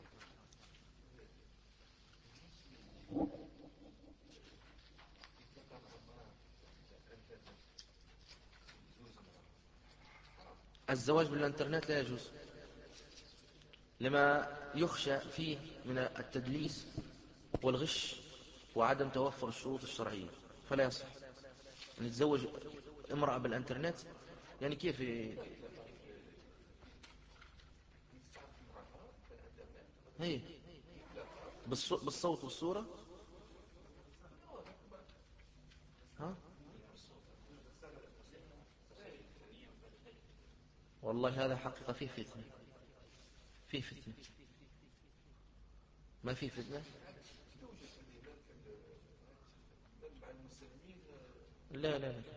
الزواج بالإنترنت لا يجوز لما يخشى فيه من التدليس والغش وعدم توفر الشروط الشرعية، فلا يصح أن يتزوج امرأة بالإنترنت. يعني كيف؟ هي بالصوت والصورة. ها؟ والله هذا حقيقة فيه فتنة، فيه فتنة. ما فيه فتنة. لا لا لا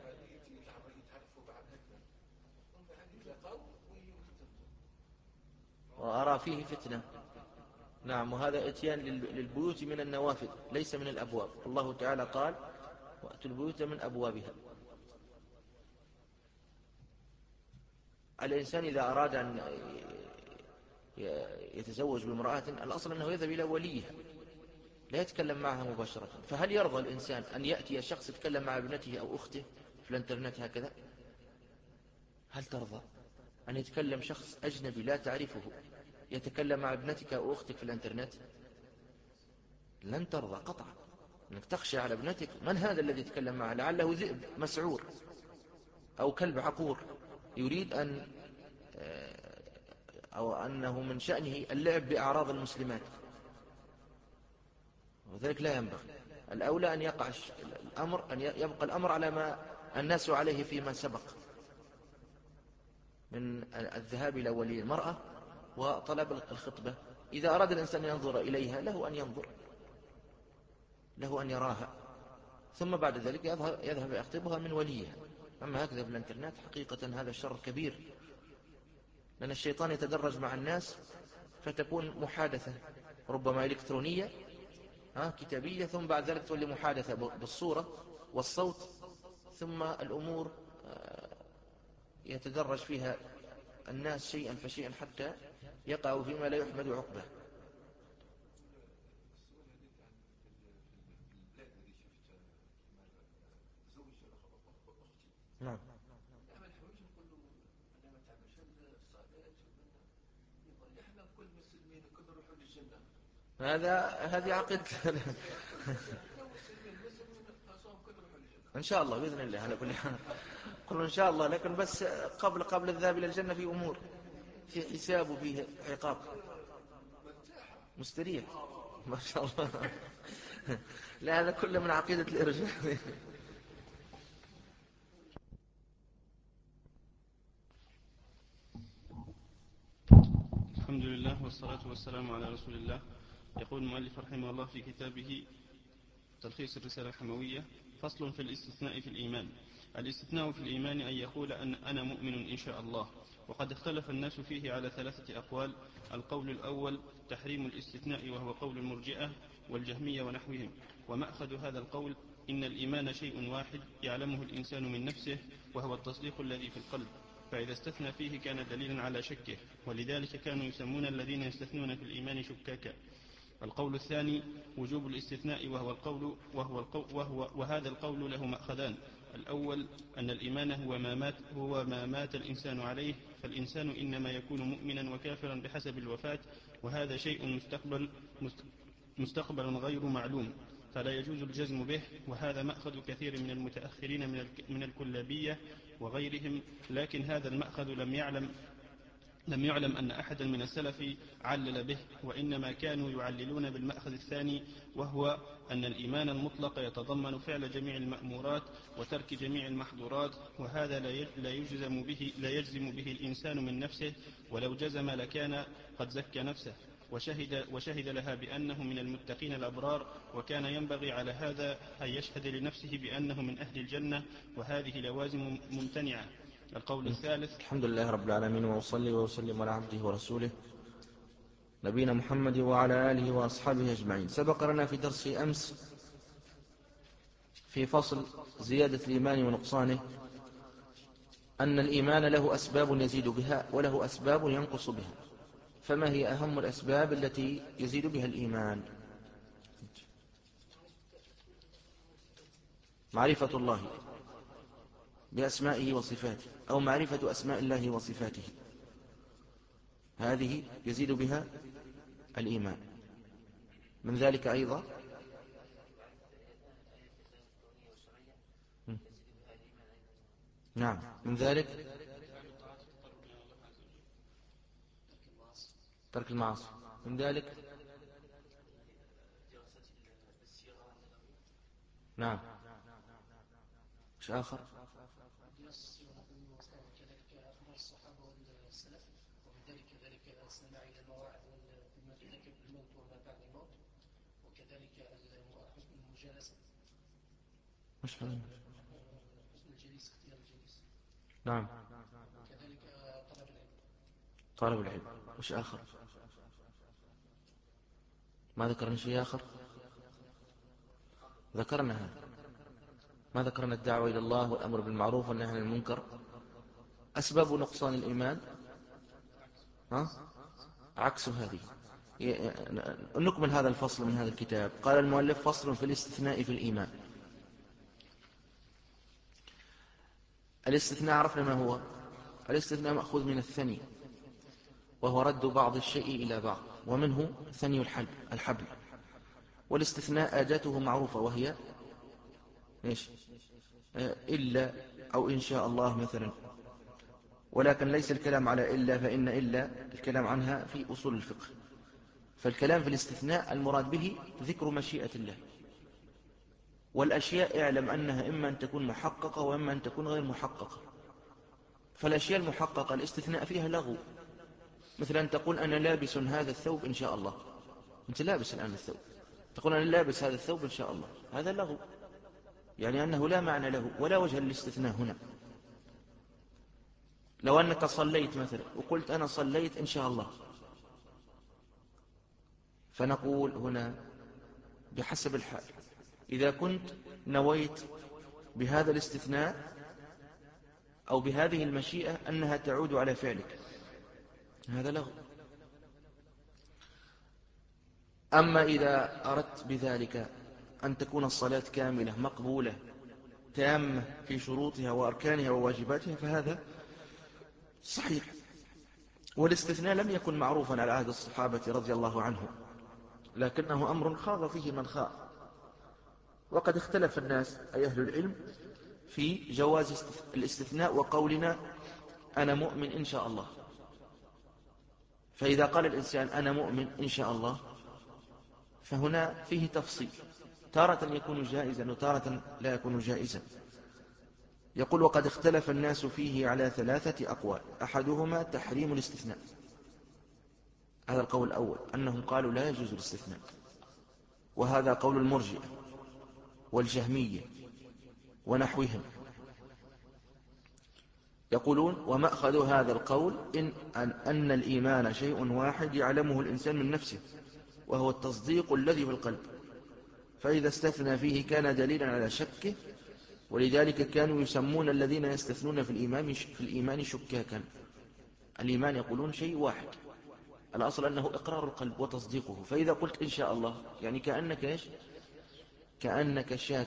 وأرى فيه فتنة. نعم، وهذا اتيان للبيوت من النوافذ ليس من الأبواب. الله تعالى قال وأتوا البيوت من أبوابها. الإنسان إذا أراد أن يتزوج بامرأة الأصل أنه يذهب إلى وليها، لا يتكلم معها مباشرة. فهل يرضى الإنسان أن يأتي شخص يتكلم مع ابنته أو أخته في الانترنت هكذا؟ هل ترضى أن يتكلم شخص أجنبي لا تعرفه يتكلم مع ابنتك أو أختك في الانترنت؟ لن ترضى قطعا، أنك تخشى على ابنتك. من هذا الذي يتكلم معه؟ لعله ذئب مسعور أو كلب عقور يريد أن أو أنه من شأنه اللعب بأعراض المسلمات، وذلك لا ينبغي. الأولى أن يقع الأمر، أن يبقى الأمر على ما الناس عليه فيما سبق من الذهاب إلى ولي المرأة وطلب الخطبة. إذا أراد الإنسان ينظر إليها له أن ينظر، له أن يراها، ثم بعد ذلك يذهب يخطبها من وليها. أما هكذا في الانترنت حقيقة هذا شر كبير، لأن الشيطان يتدرج مع الناس فتكون محادثة ربما إلكترونية ها كتابية، ثم بعد ذلك تولي محادثة بالصورة والصوت، ثم الأمور يتدرج فيها الناس شيئا فشيئا حتى يقعوا فيما لا يحمد عقبه. نعم. هذا هذه عقيدة إن شاء الله بإذن الله على كل حال. قل إن شاء الله، لكن بس قبل قبل الذهاب إلى الجنة في أمور، في حساب وفيه عقاب. مستريح ما شاء الله. لا هذا كله من عقيدة الإرجاء. الحمد لله والصلاة والسلام على رسول الله. يقول المؤلف رحمه الله في كتابه تلخيص الرسالة الحموية: فصل في الاستثناء في الإيمان. الاستثناء في الإيمان أن يقول أن أنا مؤمن إن شاء الله. وقد اختلف الناس فيه على ثلاثة أقوال. القول الأول تحريم الاستثناء، وهو قول المرجئة والجهمية ونحوهم. ومأخذ هذا القول إن الإيمان شيء واحد يعلمه الإنسان من نفسه، وهو التصديق الذي في القلب، فإذا استثنى فيه كان دليلا على شكه، ولذلك كانوا يسمون الذين يستثنون في الإيمان شكاكا. القول الثاني وجوب الاستثناء، وهو القول وهو القول وهو وهذا القول له مأخذان. الأول أن الإيمان هو ما مات هو ما مات الإنسان عليه، فالإنسان إنما يكون مؤمنا وكافرا بحسب الوفاة، وهذا شيء مستقبل مستقبل غير معلوم، فلا يجوز الجزم به. وهذا مأخذ كثير من المتأخرين من الكلابية وغيرهم، لكن هذا المأخذ لم يعلم لم يعلم أن أحدا من السلف علل به، وإنما كانوا يعللون بالمأخذ الثاني، وهو أن الإيمان المطلق يتضمن فعل جميع المأمورات وترك جميع المحظورات، وهذا لا يجزم به, لا يجزم به الإنسان من نفسه، ولو جزم لكان قد زكى نفسه. وشهد, وشهد لها بأنه من المتقين الأبرار، وكان ينبغي على هذا أن يشهد لنفسه بأنه من أهل الجنة، وهذه لوازم ممتنعة. القول الثالث. الحمد لله رب العالمين، وأصلي وأسلم على عبده ورسوله نبينا محمد وعلى آله وأصحابه أجمعين. سبق لنا في درس أمس في فصل زيادة الإيمان ونقصانه أن الإيمان له أسباب يزيد بها وله أسباب ينقص بها. فما هي أهم الأسباب التي يزيد بها الإيمان؟ معرفة الله بأسمائه وصفاته، أو معرفة أسماء الله وصفاته، هذه يزيد بها الإيمان. من ذلك أيضا نعم من ذلك ترك المعاصي، من ذلك نعم مش آخر مش فهم. نعم طالب العلم، مش آخر ما ذكرنا شيء آخر؟ ذكرنا هذا، ما ذكرنا الدعوة إلى الله والأمر بالمعروف والنهي عن المنكر. أسباب نقصان الإيمان ها؟ عكس هذه. نكمل هذا الفصل من هذا الكتاب. قال المؤلف: فصل في الاستثناء في الإيمان. الاستثناء عرفنا ما هو. الاستثناء مأخوذ من الثني، وهو رد بعض الشيء إلى بعض، ومنه ثني الحبل الحبل والاستثناء آجاته معروفة، وهي إيش؟ إلا أو إن شاء الله مثلا، ولكن ليس الكلام على إلا، فإن إلا الكلام عنها في أصول الفقه. فالكلام في الاستثناء المراد به ذكر مشيئة الله، والأشياء اعلم أنها إما أن تكون محققة وإما أن تكون غير محققة. فالأشياء المحققة الاستثناء فيها لغو، مثل أن تقول أنا لابس هذا الثوب إن شاء الله. أنت لابس الآن الثوب، تقول أنا لابس هذا الثوب إن شاء الله، هذا لغو، يعني أنه لا معنى له ولا وجه للاستثناء هنا. لو أنك صليت مثلا وقلت أنا صليت إن شاء الله، فنقول هنا بحسب الحال، إذا كنت نويت بهذا الاستثناء أو بهذه المشيئة أنها تعود على فعلك، هذا لغو. أما إذا أردت بذلك أن تكون الصلاة كاملة مقبولة تامة في شروطها وأركانها وواجباتها، فهذا صحيح. والاستثناء لم يكن معروفا على عهد الصحابة رضي الله عنهم، لكنه أمر خاض فيه من خاض، وقد اختلف الناس أي أهل العلم في جواز الاستثناء وقولنا أنا مؤمن إن شاء الله. فإذا قال الإنسان أنا مؤمن إن شاء الله، فهنا فيه تفصيل، تارة يكون جائزا وتارة لا يكون جائزا. يقول: وقد اختلف الناس فيه على ثلاثة أقوال، أحدهما تحريم الاستثناء. هذا القول الأول، أنهم قالوا لا يجوز الاستثناء، وهذا قول المرجئة والجهمية ونحوهم. يقولون: ومأخذ هذا القول إن أن, أن الإيمان شيء واحد يعلمه الإنسان من نفسه، وهو التصديق الذي في القلب، فإذا استثنى فيه كان دليلا على شكه، ولذلك كانوا يسمون الذين يستثنون في الإيمان, في الإيمان شكاكا. الإيمان يقولون شيء واحد، الأصل أنه إقرار القلب وتصديقه، فإذا قلت إن شاء الله يعني كأنك إيش؟ كأنك شاك.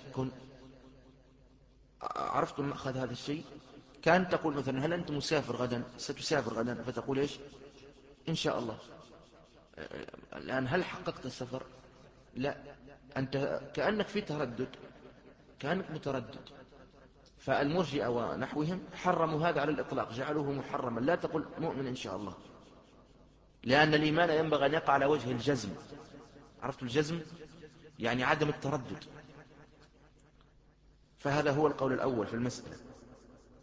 عرفت مأخذ هذا الشيء؟ كان تقول مثلا: هل أنت مسافر غدا؟ ستسافر غدا، فتقول إيش؟ إن شاء الله. الآن هل حققت السفر؟ لا، أنت كأنك في تردد، كأنك متردد. فالمرجئة ونحوهم حرموا هذا على الإطلاق، جعلوه محرما، لا تقول مؤمن إن شاء الله، لأن الإيمان ينبغي أن يقع على وجه الجزم. عرفت الجزم؟ يعني عدم التردد. فهذا هو القول الأول في المسألة،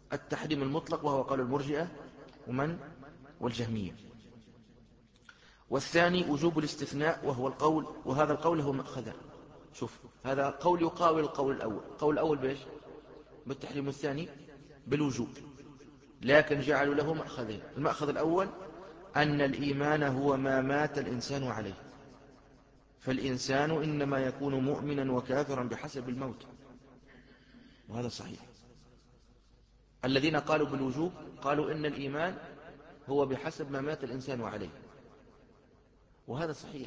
التحريم المطلق، وهو قول المرجئة ومن والجهمية. والثاني وجوب الاستثناء، وهو القول، وهذا القول هو مأخذه. شوف، هذا قول يقاول القول الأول. القول الأول بإيش؟ بالتحريم، الثاني بالوجوب، لكن جعلوا له مأخذين. المأخذ الأول أن الإيمان هو ما مات الإنسان عليه، فالإنسان إنما يكون مؤمنا وكافرا بحسب الموت، وهذا صحيح. الذين قالوا بالوجوب قالوا إن الإيمان هو بحسب ما مات الإنسان عليه، وهذا صحيح.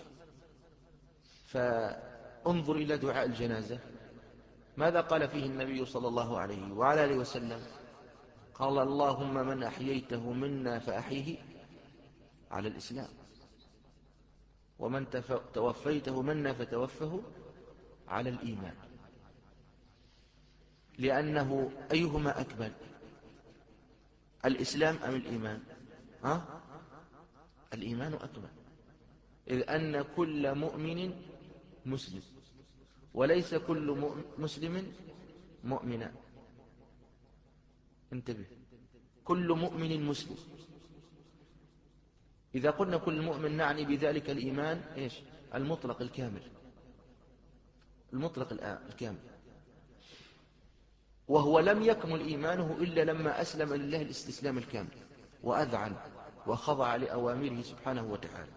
فانظر إلى دعاء الجنازة، ماذا قال فيه النبي صلى الله عليه وعلى آله وسلم؟ قال: اللهم من أحييته منا فأحيه على الإسلام، ومن توفيته منا فتوفه على الإيمان. لأنه أيهما أكمل، الإسلام أم الإيمان؟ ها؟ الإيمان أكمل، إذ أن كل مؤمن مسلم، وليس كل مسلم مؤمنا. انتبه، كل مؤمن مسلم. إذا قلنا كل مؤمن نعني بذلك الإيمان إيش؟ المطلق الكامل، المطلق الكامل، وهو لم يكمل إيمانه إلا لما أسلم لله الاستسلام الكامل، وأذعن وخضع لأوامره سبحانه وتعالى.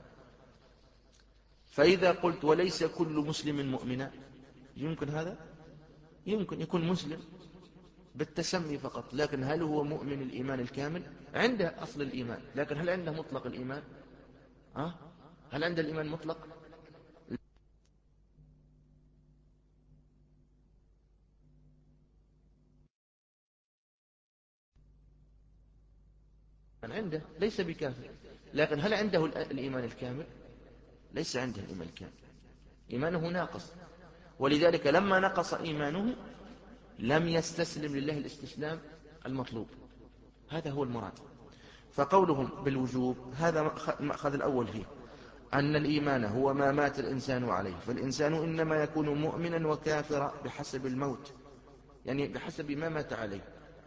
فإذا قلت وليس كل مسلم مؤمنا، يمكن هذا؟ يمكن يكون مسلم بالتسمي فقط، لكن هل هو مؤمن الإيمان الكامل؟ عنده أصل الإيمان، لكن هل عنده مطلق الإيمان؟ أه؟ هل عنده الإيمان مطلق؟ عنده، ليس بكافر، لكن هل عنده الإيمان الكامل؟ ليس عنده الإيمان الكامل، إيمانه ناقص. ولذلك لما نقص إيمانه لم يستسلم لله الاستسلام المطلوب. هذا هو المراد. فقولهم بالوجوب هذا المأخذ الأول فيه، أن الإيمان هو ما مات الإنسان عليه، فالإنسان إنما يكون مؤمنا وكافرا بحسب الموت، يعني بحسب ما مات عليه.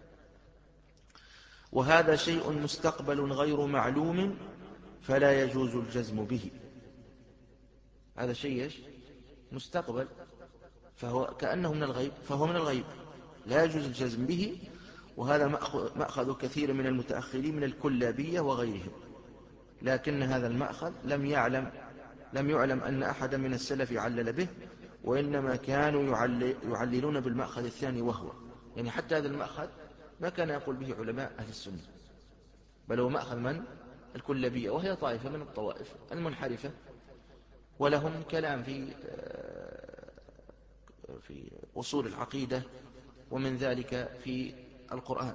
وهذا شيء مستقبل غير معلوم فلا يجوز الجزم به. هذا شيء مستقبل، فهو كأنه من الغيب، فهو من الغيب لا يجوز الجزم به. وهذا مأخذ كثير من المتأخرين من الكلابية وغيرهم، لكن هذا المأخذ لم يعلم لم يعلم أن أحد من السلف علل به، وإنما كانوا يعللون بالمأخذ الثاني، وهو يعني حتى هذا المأخذ ما كان يقول به علماء أهل السنة، بل هو مأخذ من؟ الكلابية، وهي طائفة من الطوائف المنحرفة، ولهم كلام في في أصول العقيدة، ومن ذلك في القرآن.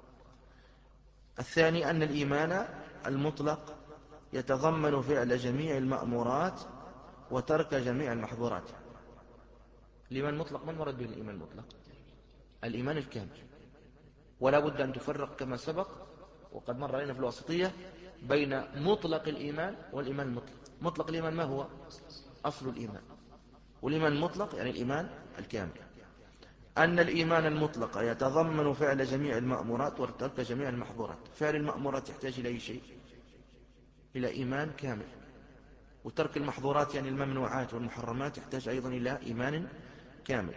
الثاني أن الإيمان المطلق يتضمن فعل جميع المأمورات وترك جميع المحظورات. الإيمان المطلق، ما المراد به الإيمان المطلق؟ الإيمان الكامل. ولا بد أن تفرق كما سبق وقد مر علينا في الواسطية بين مطلق الإيمان والإيمان المطلق. مطلق الإيمان ما هو؟ أصل الإيمان. والإيمان المطلق يعني الإيمان الكامل. أن الإيمان المطلق يتضمن فعل جميع المأمورات وترك جميع المحظورات. فعل المأمورات يحتاج إلى أي شيء؟ إلى إيمان كامل. وترك المحظورات يعني الممنوعات والمحرمات يحتاج أيضا إلى إيمان كامل،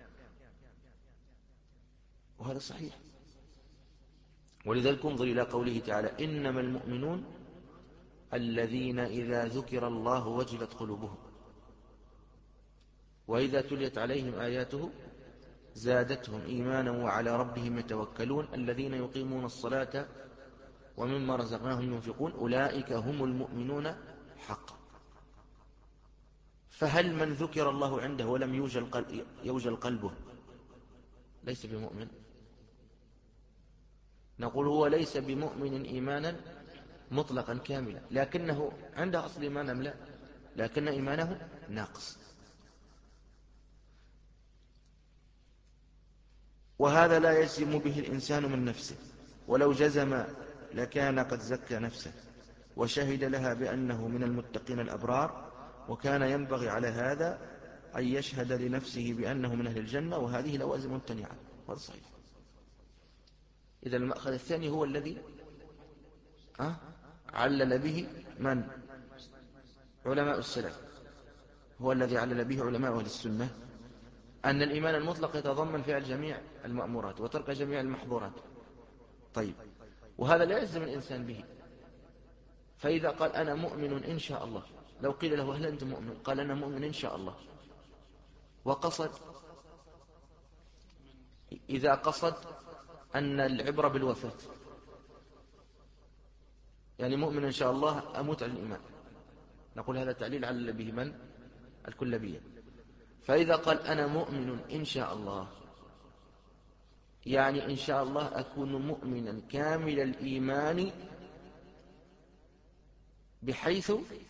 وهذا صحيح. ولذلك انظر إلى قوله تعالى: إنما المؤمنون الذين إذا ذكر الله وجلت قلوبهم وإذا تليت عليهم آياته زادتهم إيمانا وعلى ربهم يتوكلون الذين يقيمون الصلاة ومما رزقناهم ينفقون أولئك هم المؤمنون حقا. فهل من ذكر الله عنده ولم يوجل قلبه ليس بمؤمن؟ نقول هو ليس بمؤمن إيمانا مطلقا كاملا، لكنه عنده أصل إيمان أم لا؟ لكن إيمانه ناقص. وهذا لا يجزم به الإنسان من نفسه، ولو جزم لكان قد زكى نفسه وشهد لها بأنه من المتقين الأبرار، وكان ينبغي على هذا أن يشهد لنفسه بأنه من أهل الجنة، وهذه لوازم ممتنعة. هذا صحيح. إذا المأخذ الثاني هو الذي أه؟ علل به من؟ علماء السلف هو الذي علل به علماء أهل السنة أن الإيمان المطلق يتضمن فعل جميع المأمورات وترك جميع المحظورات. طيب، وهذا لا يلزم الإنسان به. فإذا قال أنا مؤمن إن شاء الله، لو قيل له هل أنت مؤمن؟ قال أنا مؤمن إن شاء الله، وقصد، إذا قصد أن العبرة بالوفاة، يعني مؤمن إن شاء الله أموت على الإيمان، نقول هذا تعليل على به من؟ الكلابية. فإذا قال أنا مؤمن إن شاء الله، يعني إن شاء الله أكون مؤمنا كامل الإيمان بحيث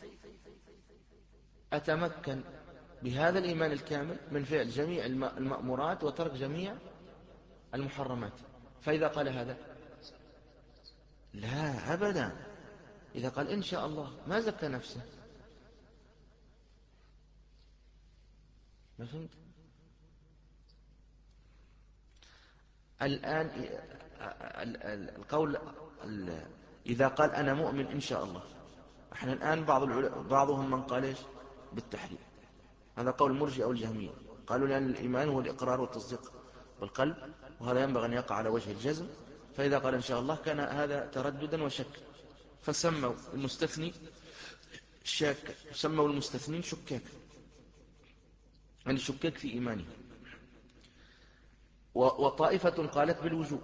أتمكن بهذا الإيمان الكامل من فعل جميع المأمورات وترك جميع المحرمات. فإذا قال هذا لا أبدا، إذا قال إن شاء الله ما زكى نفسه. ما فهمت؟ الآن القول إذا قال أنا مؤمن إن شاء الله، احنا الآن بعض بعضهم من قال إيش؟ بالتحريم. هذا قول المرجئة والجهمية، قالوا لأن الإيمان هو الإقرار والتصديق بالقلب، وهذا ينبغي أن يقع على وجه الجزم. فإذا قال إن شاء الله كان هذا ترددا وشك، فسموا المستثني شاك، سموا المستثنين شكاك، يعني شكاك في إيمانه. وطائفة قالت بالوجوب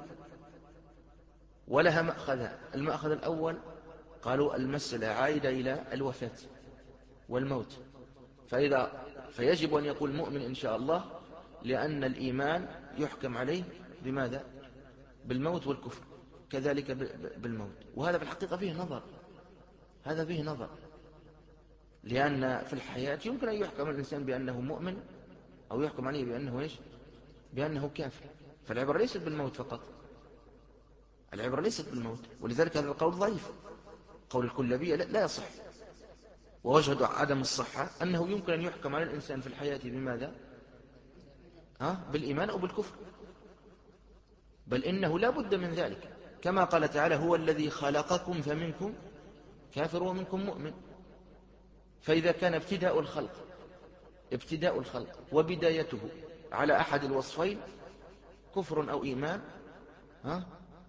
ولها مأخذ. المأخذ الأول قالوا المسألة عائدة إلى الوفاة والموت، فإذا فيجب أن يقول مؤمن إن شاء الله، لأن الإيمان يحكم عليه بماذا؟ بالموت والكفر، كذلك بالموت. وهذا في الحقيقة فيه نظر، هذا فيه نظر، لأن في الحياة يمكن أن يحكم الإنسان بأنه مؤمن أو يحكم عليه بأنه إيش؟ بأنه كافر. فالعبرة ليست بالموت فقط، العبرة ليست بالموت. ولذلك هذا القول ضعيف، قول الكلابية لا يصح. ووجه عدم الصحة أنه يمكن أن يحكم على الإنسان في الحياة بماذا؟ ها؟ بالإيمان أو بالكفر، بل إنه لا بد من ذلك، كما قال تعالى هو الذي خلقكم فمنكم كافر ومنكم مؤمن. فإذا كان ابتداء الخلق ابتداء الخلق وبدايته على أحد الوصفين كفر أو إيمان، ها؟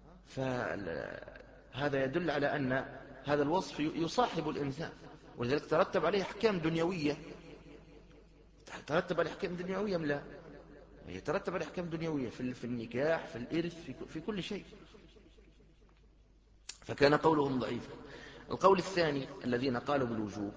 فهذا يدل على أن هذا الوصف يصاحب الإنسان، ولذلك ترتب عليه أحكام دنيوية. ترتب عليه أحكام دنيوية لا يترتب عليه أحكام دنيوية في النكاح، في الإرث، في كل شيء. فكان قولهم ضعيفا. القول الثاني الذين قالوا بالوجوب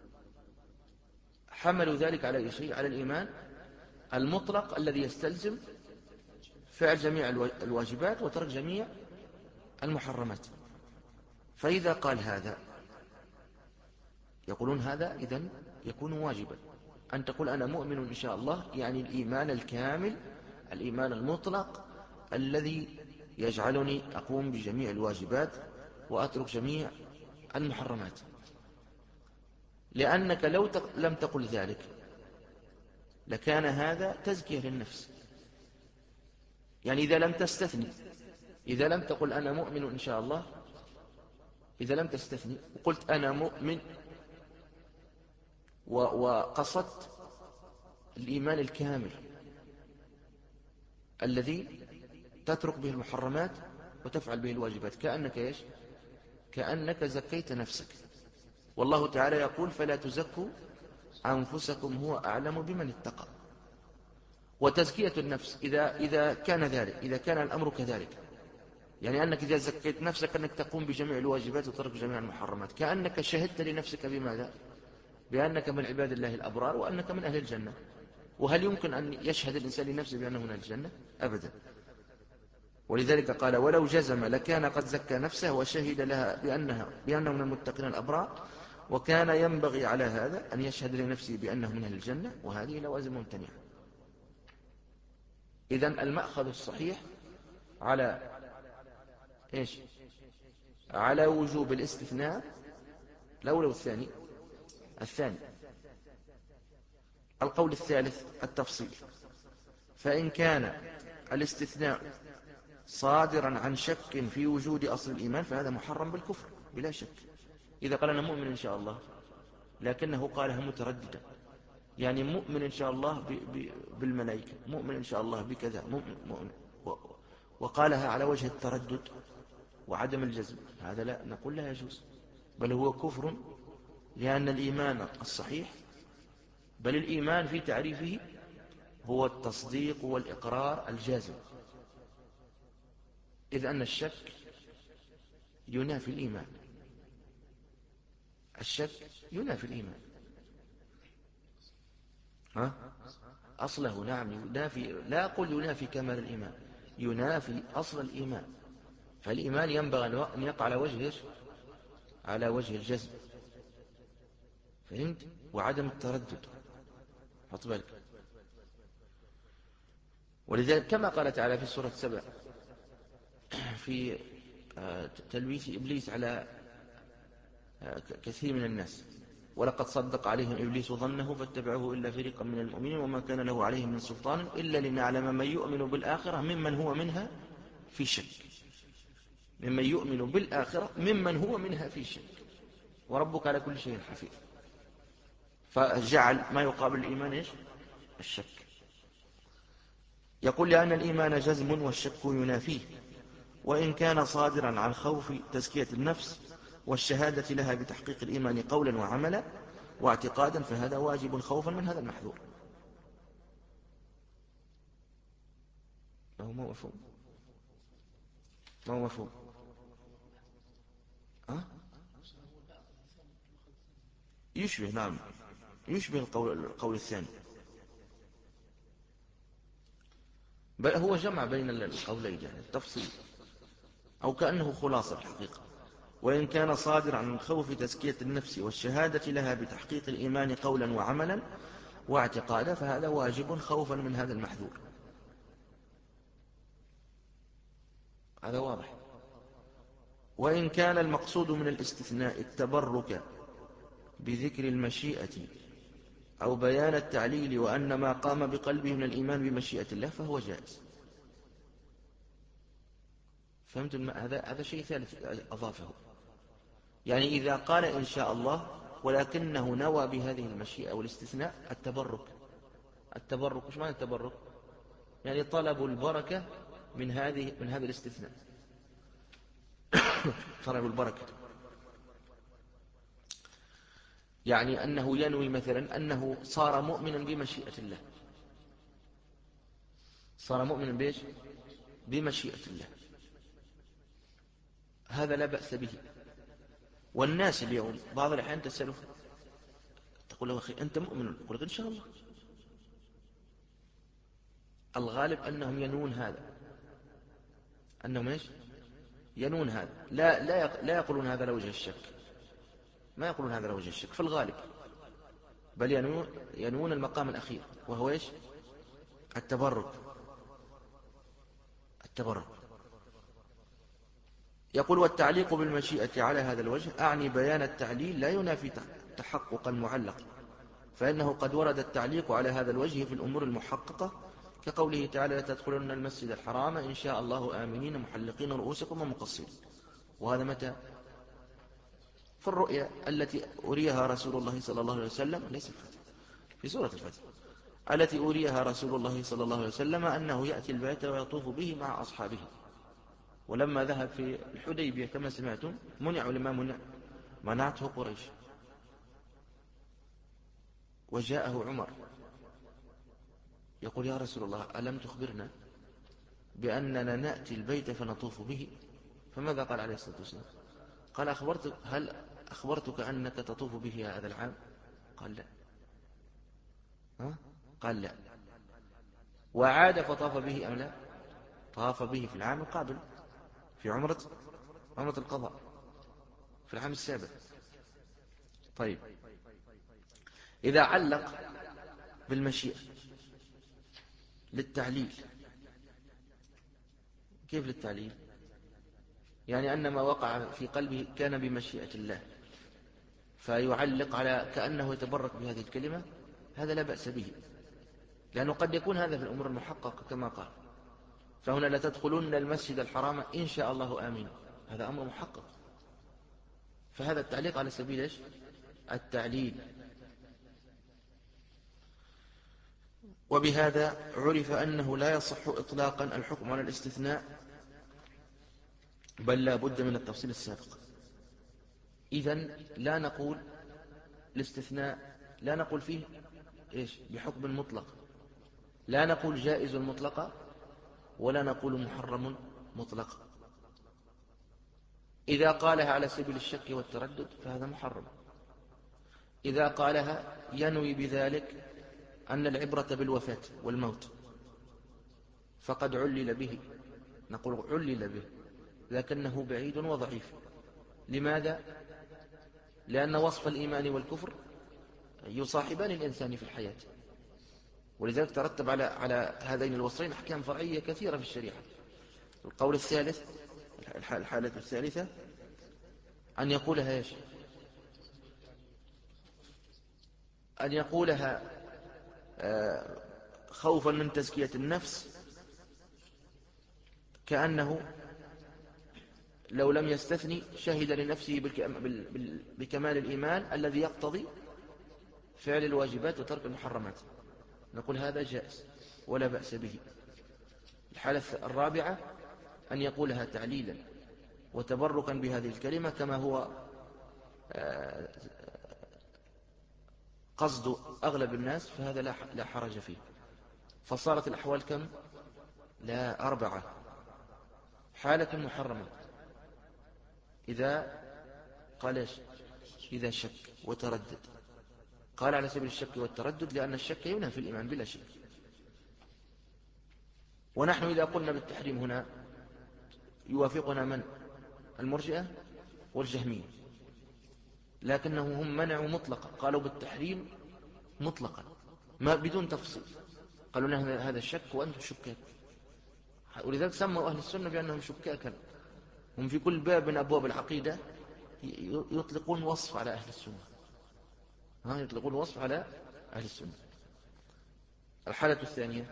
حملوا ذلك على أي شيء؟ على الإيمان المطلق الذي يستلزم فعل جميع الواجبات وترك جميع المحرمات. فإذا قال هذا يقولون هذا إذن يكون واجبا. أن تقول أنا مؤمن إن شاء الله، يعني الإيمان الكامل، الإيمان المطلق الذي يجعلني أقوم بجميع الواجبات وأترك جميع المحرمات. لأنك لو لم تقل ذلك لكان هذا تزكية للنفس. يعني إذا لم تستثني، إذا لم تقل أنا مؤمن إن شاء الله، إذا لم تستثني وقلت أنا مؤمن وقصدت الإيمان الكامل الذي تترك به المحرمات وتفعل به الواجبات، كأنك إيش؟ كأنك زكيت نفسك. والله تعالى يقول فلا تزكوا أنفسكم هو أعلم بمن اتقى. وتزكية النفس إذا, إذا كان ذلك، إذا كان الأمر كذلك، يعني أنك إذا زكيت نفسك أنك تقوم بجميع الواجبات وترك جميع المحرمات، كأنك شهدت لنفسك بماذا؟ بأنك من عباد الله الأبرار وأنك من أهل الجنة. وهل يمكن أن يشهد الإنسان لنفسه بأنه من أهل الجنة؟ أبدا. ولذلك قال ولو جزم لكان قد زكى نفسه وشهد لها بأنها بأنه من المتقين الأبرار، وكان ينبغي على هذا أن يشهد لنفسه بأنه من أهل الجنة، وهذه لوازم ممتنعة. إذن المأخذ الصحيح على إيش؟ على وجوب الاستثناء. الأول والثاني الثاني. القول الثالث التفصيل. فإن كان الاستثناء صادرا عن شك في وجود أصل الإيمان فهذا محرم بالكفر بلا شك. إذا قال أنا مؤمن إن شاء الله لكنه قالها مترددا، يعني مؤمن إن شاء الله بالملائكة، مؤمن إن شاء الله بكذا، مؤمن مؤمن وقالها على وجه التردد وعدم الجزم، هذا لا نقول لا يجوز، بل هو كفر، لأن الإيمان الصحيح، بل الإيمان في تعريفه هو التصديق والإقرار الجازم، إذ أن الشك ينافي الإيمان، الشك ينافي الإيمان، ها؟ أصله نعم ينافي، لا أقول ينافي كمال الإيمان، ينافي أصل الإيمان، فالإيمان ينبغي أن يقع على وجه على وجه الجزم، فهمت؟ وعدم التردد، حط بالك. ولذلك كما قال تعالى في سورة سبع في تلبيس إبليس على كثير من الناس: ولقد صدق عليهم إبليس ظنه فاتبعوه إلا فريقا من المؤمنين وما كان له عليهم من سلطان إلا لنعلم من يؤمن بالآخرة ممن هو منها في شك، ممن يؤمن بالآخرة ممن هو منها في شك، وربك على كل شيء حفيظ. فجعل ما يقابل الإيمان إيش؟ الشك. يقول لأن الإيمان جزم والشك ينافيه، وإن كان صادرا عن خوف تزكية النفس والشهادة لها بتحقيق الإيمان قولا وعملا واعتقادا، فهذا واجب خوفا من هذا المحذور. ما هو مفهوم؟ ما هو مفهوم؟ أه؟ يشبه، نعم يشبه القول, القول الثاني، بل هو جمع بين القولين، يعني التفصيل، أو كأنه خلاصة الحقيقة. وإن كان صادر عن خوف تزكية النفس والشهادة لها بتحقيق الإيمان قولا وعملا واعتقادا، فهذا واجب خوفا من هذا المحذور. هذا واضح. وإن كان المقصود من الاستثناء التبرك بذكر المشيئة أو بيان التعليل وأن ما قام بقلبه من الإيمان بمشيئة الله فهو جائز. فهمت؟ هذا هذا شيء ثالث أضافه، يعني إذا قال إن شاء الله ولكنه نوى بهذه المشيئة والاستثناء التبرك. التبرك إيش معنى التبرك؟ يعني طلب البركة من هذه من هذا الاستثناء طلب البركة، يعني أنه ينوي مثلا أنه صار مؤمنا بمشيئة الله، صار مؤمنا بإيش؟ بمشيئة الله، هذا لا بأس به. والناس اليوم بعض الأحيان تسأله تقول له أخي أنت مؤمن؟ يقول إن شاء الله. الغالب أنهم ينون هذا، أنهم إيش؟ ينون هذا، لا لا لا يقولون هذا لوجه الشك، ما يقولون هذا لوجه الشك في الغالب، بل ينون ينون المقام الأخير وهو إيش؟ التبرك. التبرك. يقول: والتعليق بالمشيئة على هذا الوجه أعني بيان التعليل لا ينافي تحقق المعلق، فإنه قد ورد التعليق على هذا الوجه في الأمور المحققة، كقوله تعالى: لا تدخلن المسجد الحرام إن شاء الله آمنين محلقين رؤوسكم ومقصرين. وهذا متى؟ في الرؤيا التي أريها رسول الله صلى الله عليه وسلم، ليس الفتح، في سورة الفتح، التي أريها رسول الله صلى الله عليه وسلم أنه يأتي البيت ويطوف به مع أصحابه. ولما ذهب في الحديبية كما سمعتم منع لما منع منعته قريش، وجاءه عمر يقول: يا رسول الله ألم تخبرنا بأننا نأتي البيت فنطوف به؟ فماذا قال عليه الصلاة والسلام؟ قال: أخبرتك هل أخبرتك أنك تطوف به هذا العام؟ قال لا. ها؟ قال لا. وعاد فطاف به أم لا؟ طاف به في العام القابل، في عمرة عمرة القضاء في العام السابع. طيب، إذا علق بالمشيئة للتعليل، كيف للتعليل؟ يعني أن ما وقع في قلبه كان بمشيئة الله، فيعلق على كأنه يتبرك بهذه الكلمة، هذا لا بأس به، لأنه قد يكون هذا في الأمور المحققة كما قال، فهنا لا تدخلون المسجد الحرام إن شاء الله آمين، هذا أمر محقق، فهذا التعليق على سبيل إيش؟ التعليل. وبهذا عرف أنه لا يصح إطلاقا الحكم على الاستثناء، بل لا بد من التفصيل السابق. إذن لا نقول الاستثناء، لا نقول فيه إيش بحكم مطلق، لا نقول جائز مطلقا، ولا نقول محرم مطلقا. إذا قالها على سبيل الشك والتردد فهذا محرم. إذا قالها ينوي بذلك أن العبرة بالوفاة والموت فقد علل به، نقول علل به، لكنه بعيد وضعيف. لماذا؟ لأن وصف الإيمان والكفر يصاحبان الإنسان في الحياة، ولذلك ترتب على على هذين الوصفين أحكام فرعية كثيرة في الشريعة. القول الثالث، الحالة الثالثة، أن يقولها إيش؟ أن يقولها خوفا من تزكية النفس، كأنه لو لم يستثني شهد لنفسه بكمال الإيمان الذي يقتضي فعل الواجبات وترك المحرمات. نقول هذا جائز ولا بأس به. الحالة الرابعة أن يقولها تعليلا وتبركا بهذه الكلمة، كما هو قصد أغلب الناس، فهذا لا حرج فيه. فصارت الأحوال كم؟ لا، أربعة. حالة محرمة إذا قال إيش؟ إذا شك وتردد. قال على سبيل الشك والتردد لأن الشك ينهى في الإيمان بلا شك. ونحن إذا قلنا بالتحريم هنا يوافقنا من؟ المرجئة والجهمية، لكنهم هم منعوا مطلقا، قالوا بالتحريم مطلقا ما بدون تفصيل، قالوا لنا هذا الشك وأنتم شكاك. ولذلك سموا أهل السنة بأنهم شكاكا. هم في كل باب من أبواب العقيدة يطلقون وصف على أهل السنة، ها يطلقون وصف على أهل السنة. الحالة الثانية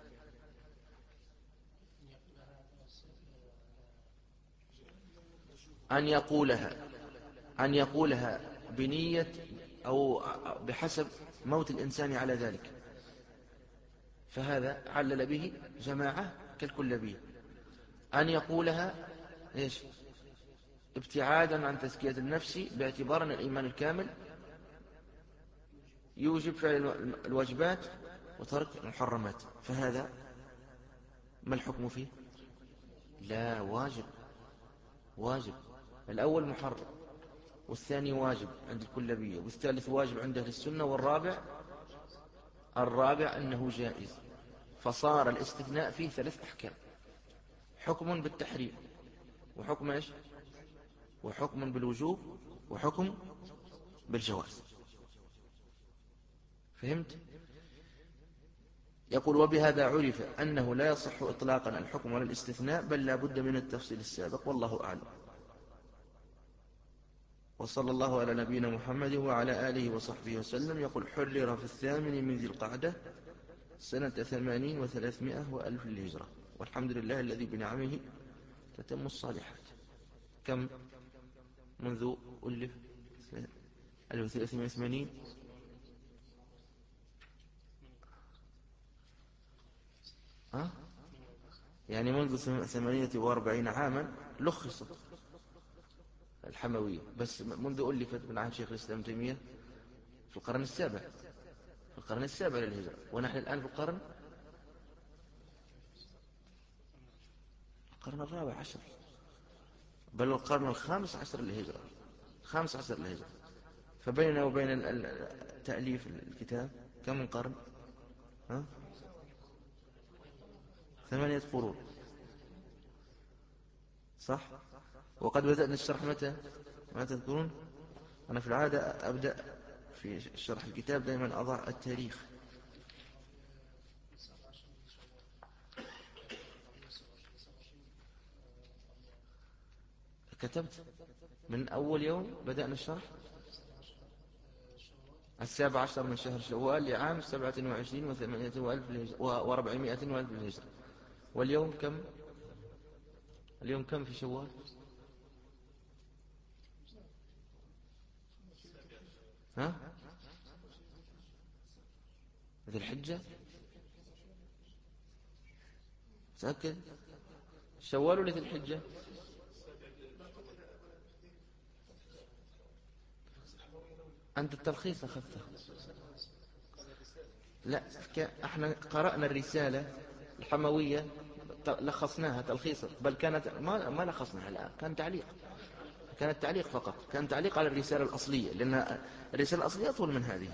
أن يقولها أن يقولها بنية أو بحسب موت الإنسان على ذلك، فهذا علل به جماعة كالكلابية. أن يقولها إيش؟ ابتعادا عن تزكية النفس، باعتبار أن الإيمان الكامل يوجب فعل الواجبات وترك المحرمات، فهذا ما الحكم فيه؟ لا، واجب. واجب. الأول محرم، والثاني واجب عند الكلابية، والثالث واجب عند أهل السنة، والرابع الرابع أنه جائز. فصار الاستثناء فيه ثلاث أحكام: حكم بالتحريم، وحكم إيش؟ وحكم بالوجوب، وحكم بالجواز. فهمت؟ يقول وبهذا عرف أنه لا يصح إطلاقا الحكم على الاستثناء، بل لا بد من التفصيل السابق، والله أعلم. وصلى الله على نبينا محمد وعلى آله وصحبه وسلم. يقول حرر في الثامن من ذي القعدة سنة ثمانين وثلاثمائة وألف للهجرة، والحمد لله الذي بنعمه تتم الصالحات. كم منذ ألف؟ ألف وثلاثمائة وثمانين. أه؟ يعني منذ ثمانية وأربعين عاما لخصت الحموية، بس منذ ألفت من عهد شيخ الإسلام تيمية في القرن السابع في القرن السابع للهجرة، ونحن الآن في القرن القرن الرابع عشر، بل القرن الخامس عشر للهجرة خامس عشر للهجرة. فبيننا وبين تأليف الكتاب كم من قرن؟ ها؟ ثمانية قرون، صح؟ وقد بدأنا الشرح متى؟ ما تذكرون؟ أنا في العادة أبدأ في شرح الكتاب دائما أضع التاريخ. كتبت من أول يوم بدأنا الشرح السابع عشر من شهر شوال لعام سبعة وعشرين وثمانية وألف وأربعمائة وألف للهجرة. واليوم كم؟ اليوم كم في شوال؟ ها؟ ذي الحجة؟ متأكد؟ شوال ولا ذي الحجة؟ أنت التلخيص أخذته. لا، احنا قرأنا الرسالة الحموية لخصناها تلخيصا، بل كانت ما ما لخصناها، لا كان تعليق، كانت تعليق فقط، كان تعليق على الرسالة الأصلية، لأن الرسالة الأصلية أطول من هذه.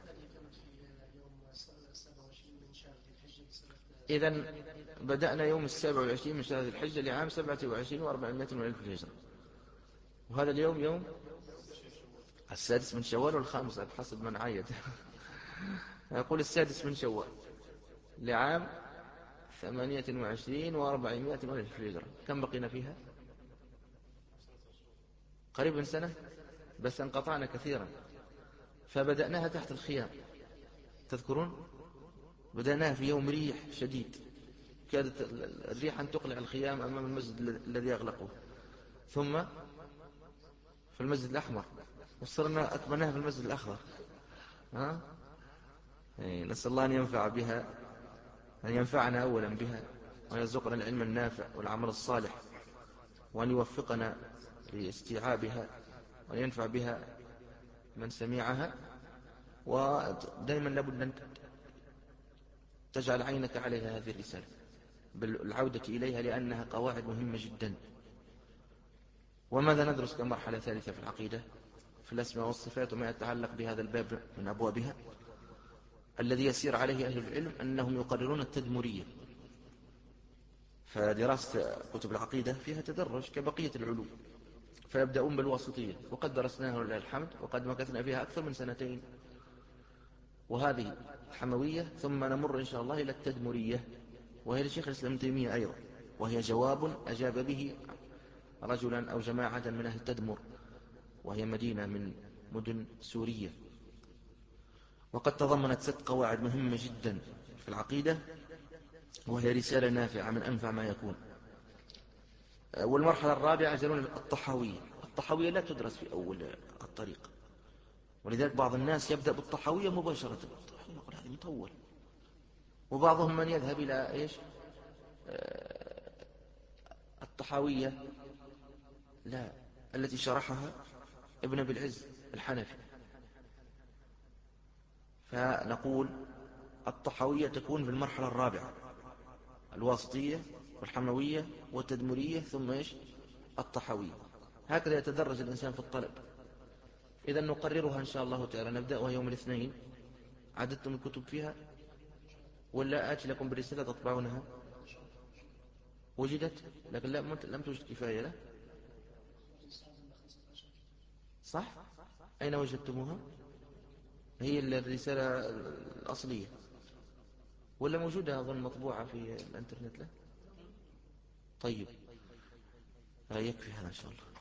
إذن بدأنا يوم السابع والعشرين من شهر الحجة لعام سبعة وعشرين وأربعمائة من ألف الهجرة، وهذا اليوم يوم السادس من شوال والخامس حسب من عايد. يقول السادس من شوال لعام ثمانية وعشرين وأربعمائة من ألف الهجرة. كم بقينا فيها؟ قريب من سنة، بس انقطعنا كثيرا، فبدأناها تحت الخيام. تذكرون بدأناها في يوم ريح شديد، كادت الريح أن تقلع الخيام أمام المسجد الذي أغلقه، ثم في المسجد الأحمر، وصرنا أكملناها في المسجد الأخضر. ها؟ نسأل الله أن ينفع بها، أن ينفعنا أولا بها، وأن يرزقنا العلم النافع والعمل الصالح، وأن يوفقنا لاستيعابها، وأن ينفع بها من سمعها. ودائما لابد أن تجعل عينك عليها هذه الرسالة بالعودة إليها، لأنها قواعد مهمة جدا. وماذا ندرس كمرحلة ثالثة في العقيدة؟ في الأسماء والصفات وما يتعلق بهذا الباب من أبوابها. الذي يسير عليه أهل العلم أنهم يقررون التدمرية، فدراسة كتب العقيدة فيها تدرج كبقية العلوم، فيبدأون بالواسطية، وقد درسناها لله الحمد، وقد مكثنا فيها أكثر من سنتين، وهذه الحموية، ثم نمر إن شاء الله إلى التدمرية، وهي لشيخ الإسلام ابن تيمية أيضا، وهي جواب أجاب به رجلا أو جماعة من أهل تدمر، وهي مدينة من مدن سورية، وقد تضمنت ست قواعد مهمة جدا في العقيدة، وهي رسالة نافعة من أنفع ما يكون. والمرحلة الرابعة يجرون الطحاوية. الطحاوية لا تدرس في أول الطريق، ولذلك بعض الناس يبدأ بالطحاوية مباشرة، يقول هذا مطول. وبعضهم من يذهب إلى إيش؟ الطحاوية لا التي شرحها ابن أبي العز الحنفي. فنقول الطحاوية تكون في المرحلة الرابعة، الواسطية والحموية والتدمرية، ثم إيش؟ الطحاوية. هكذا يتدرج الإنسان في الطلب. إذا نقررها إن شاء الله تعالى، نبدأها يوم الاثنين. عددتم الكتب فيها ولا آتي لكم برسالة تطبعونها؟ وجدت لكن لم توجد كفاية له، صح؟ أين وجدتموها؟ هي الرسالة الأصلية ولا موجودة أظن مطبوعة في الانترنت له؟ طيب يكفي هذا إن شاء الله.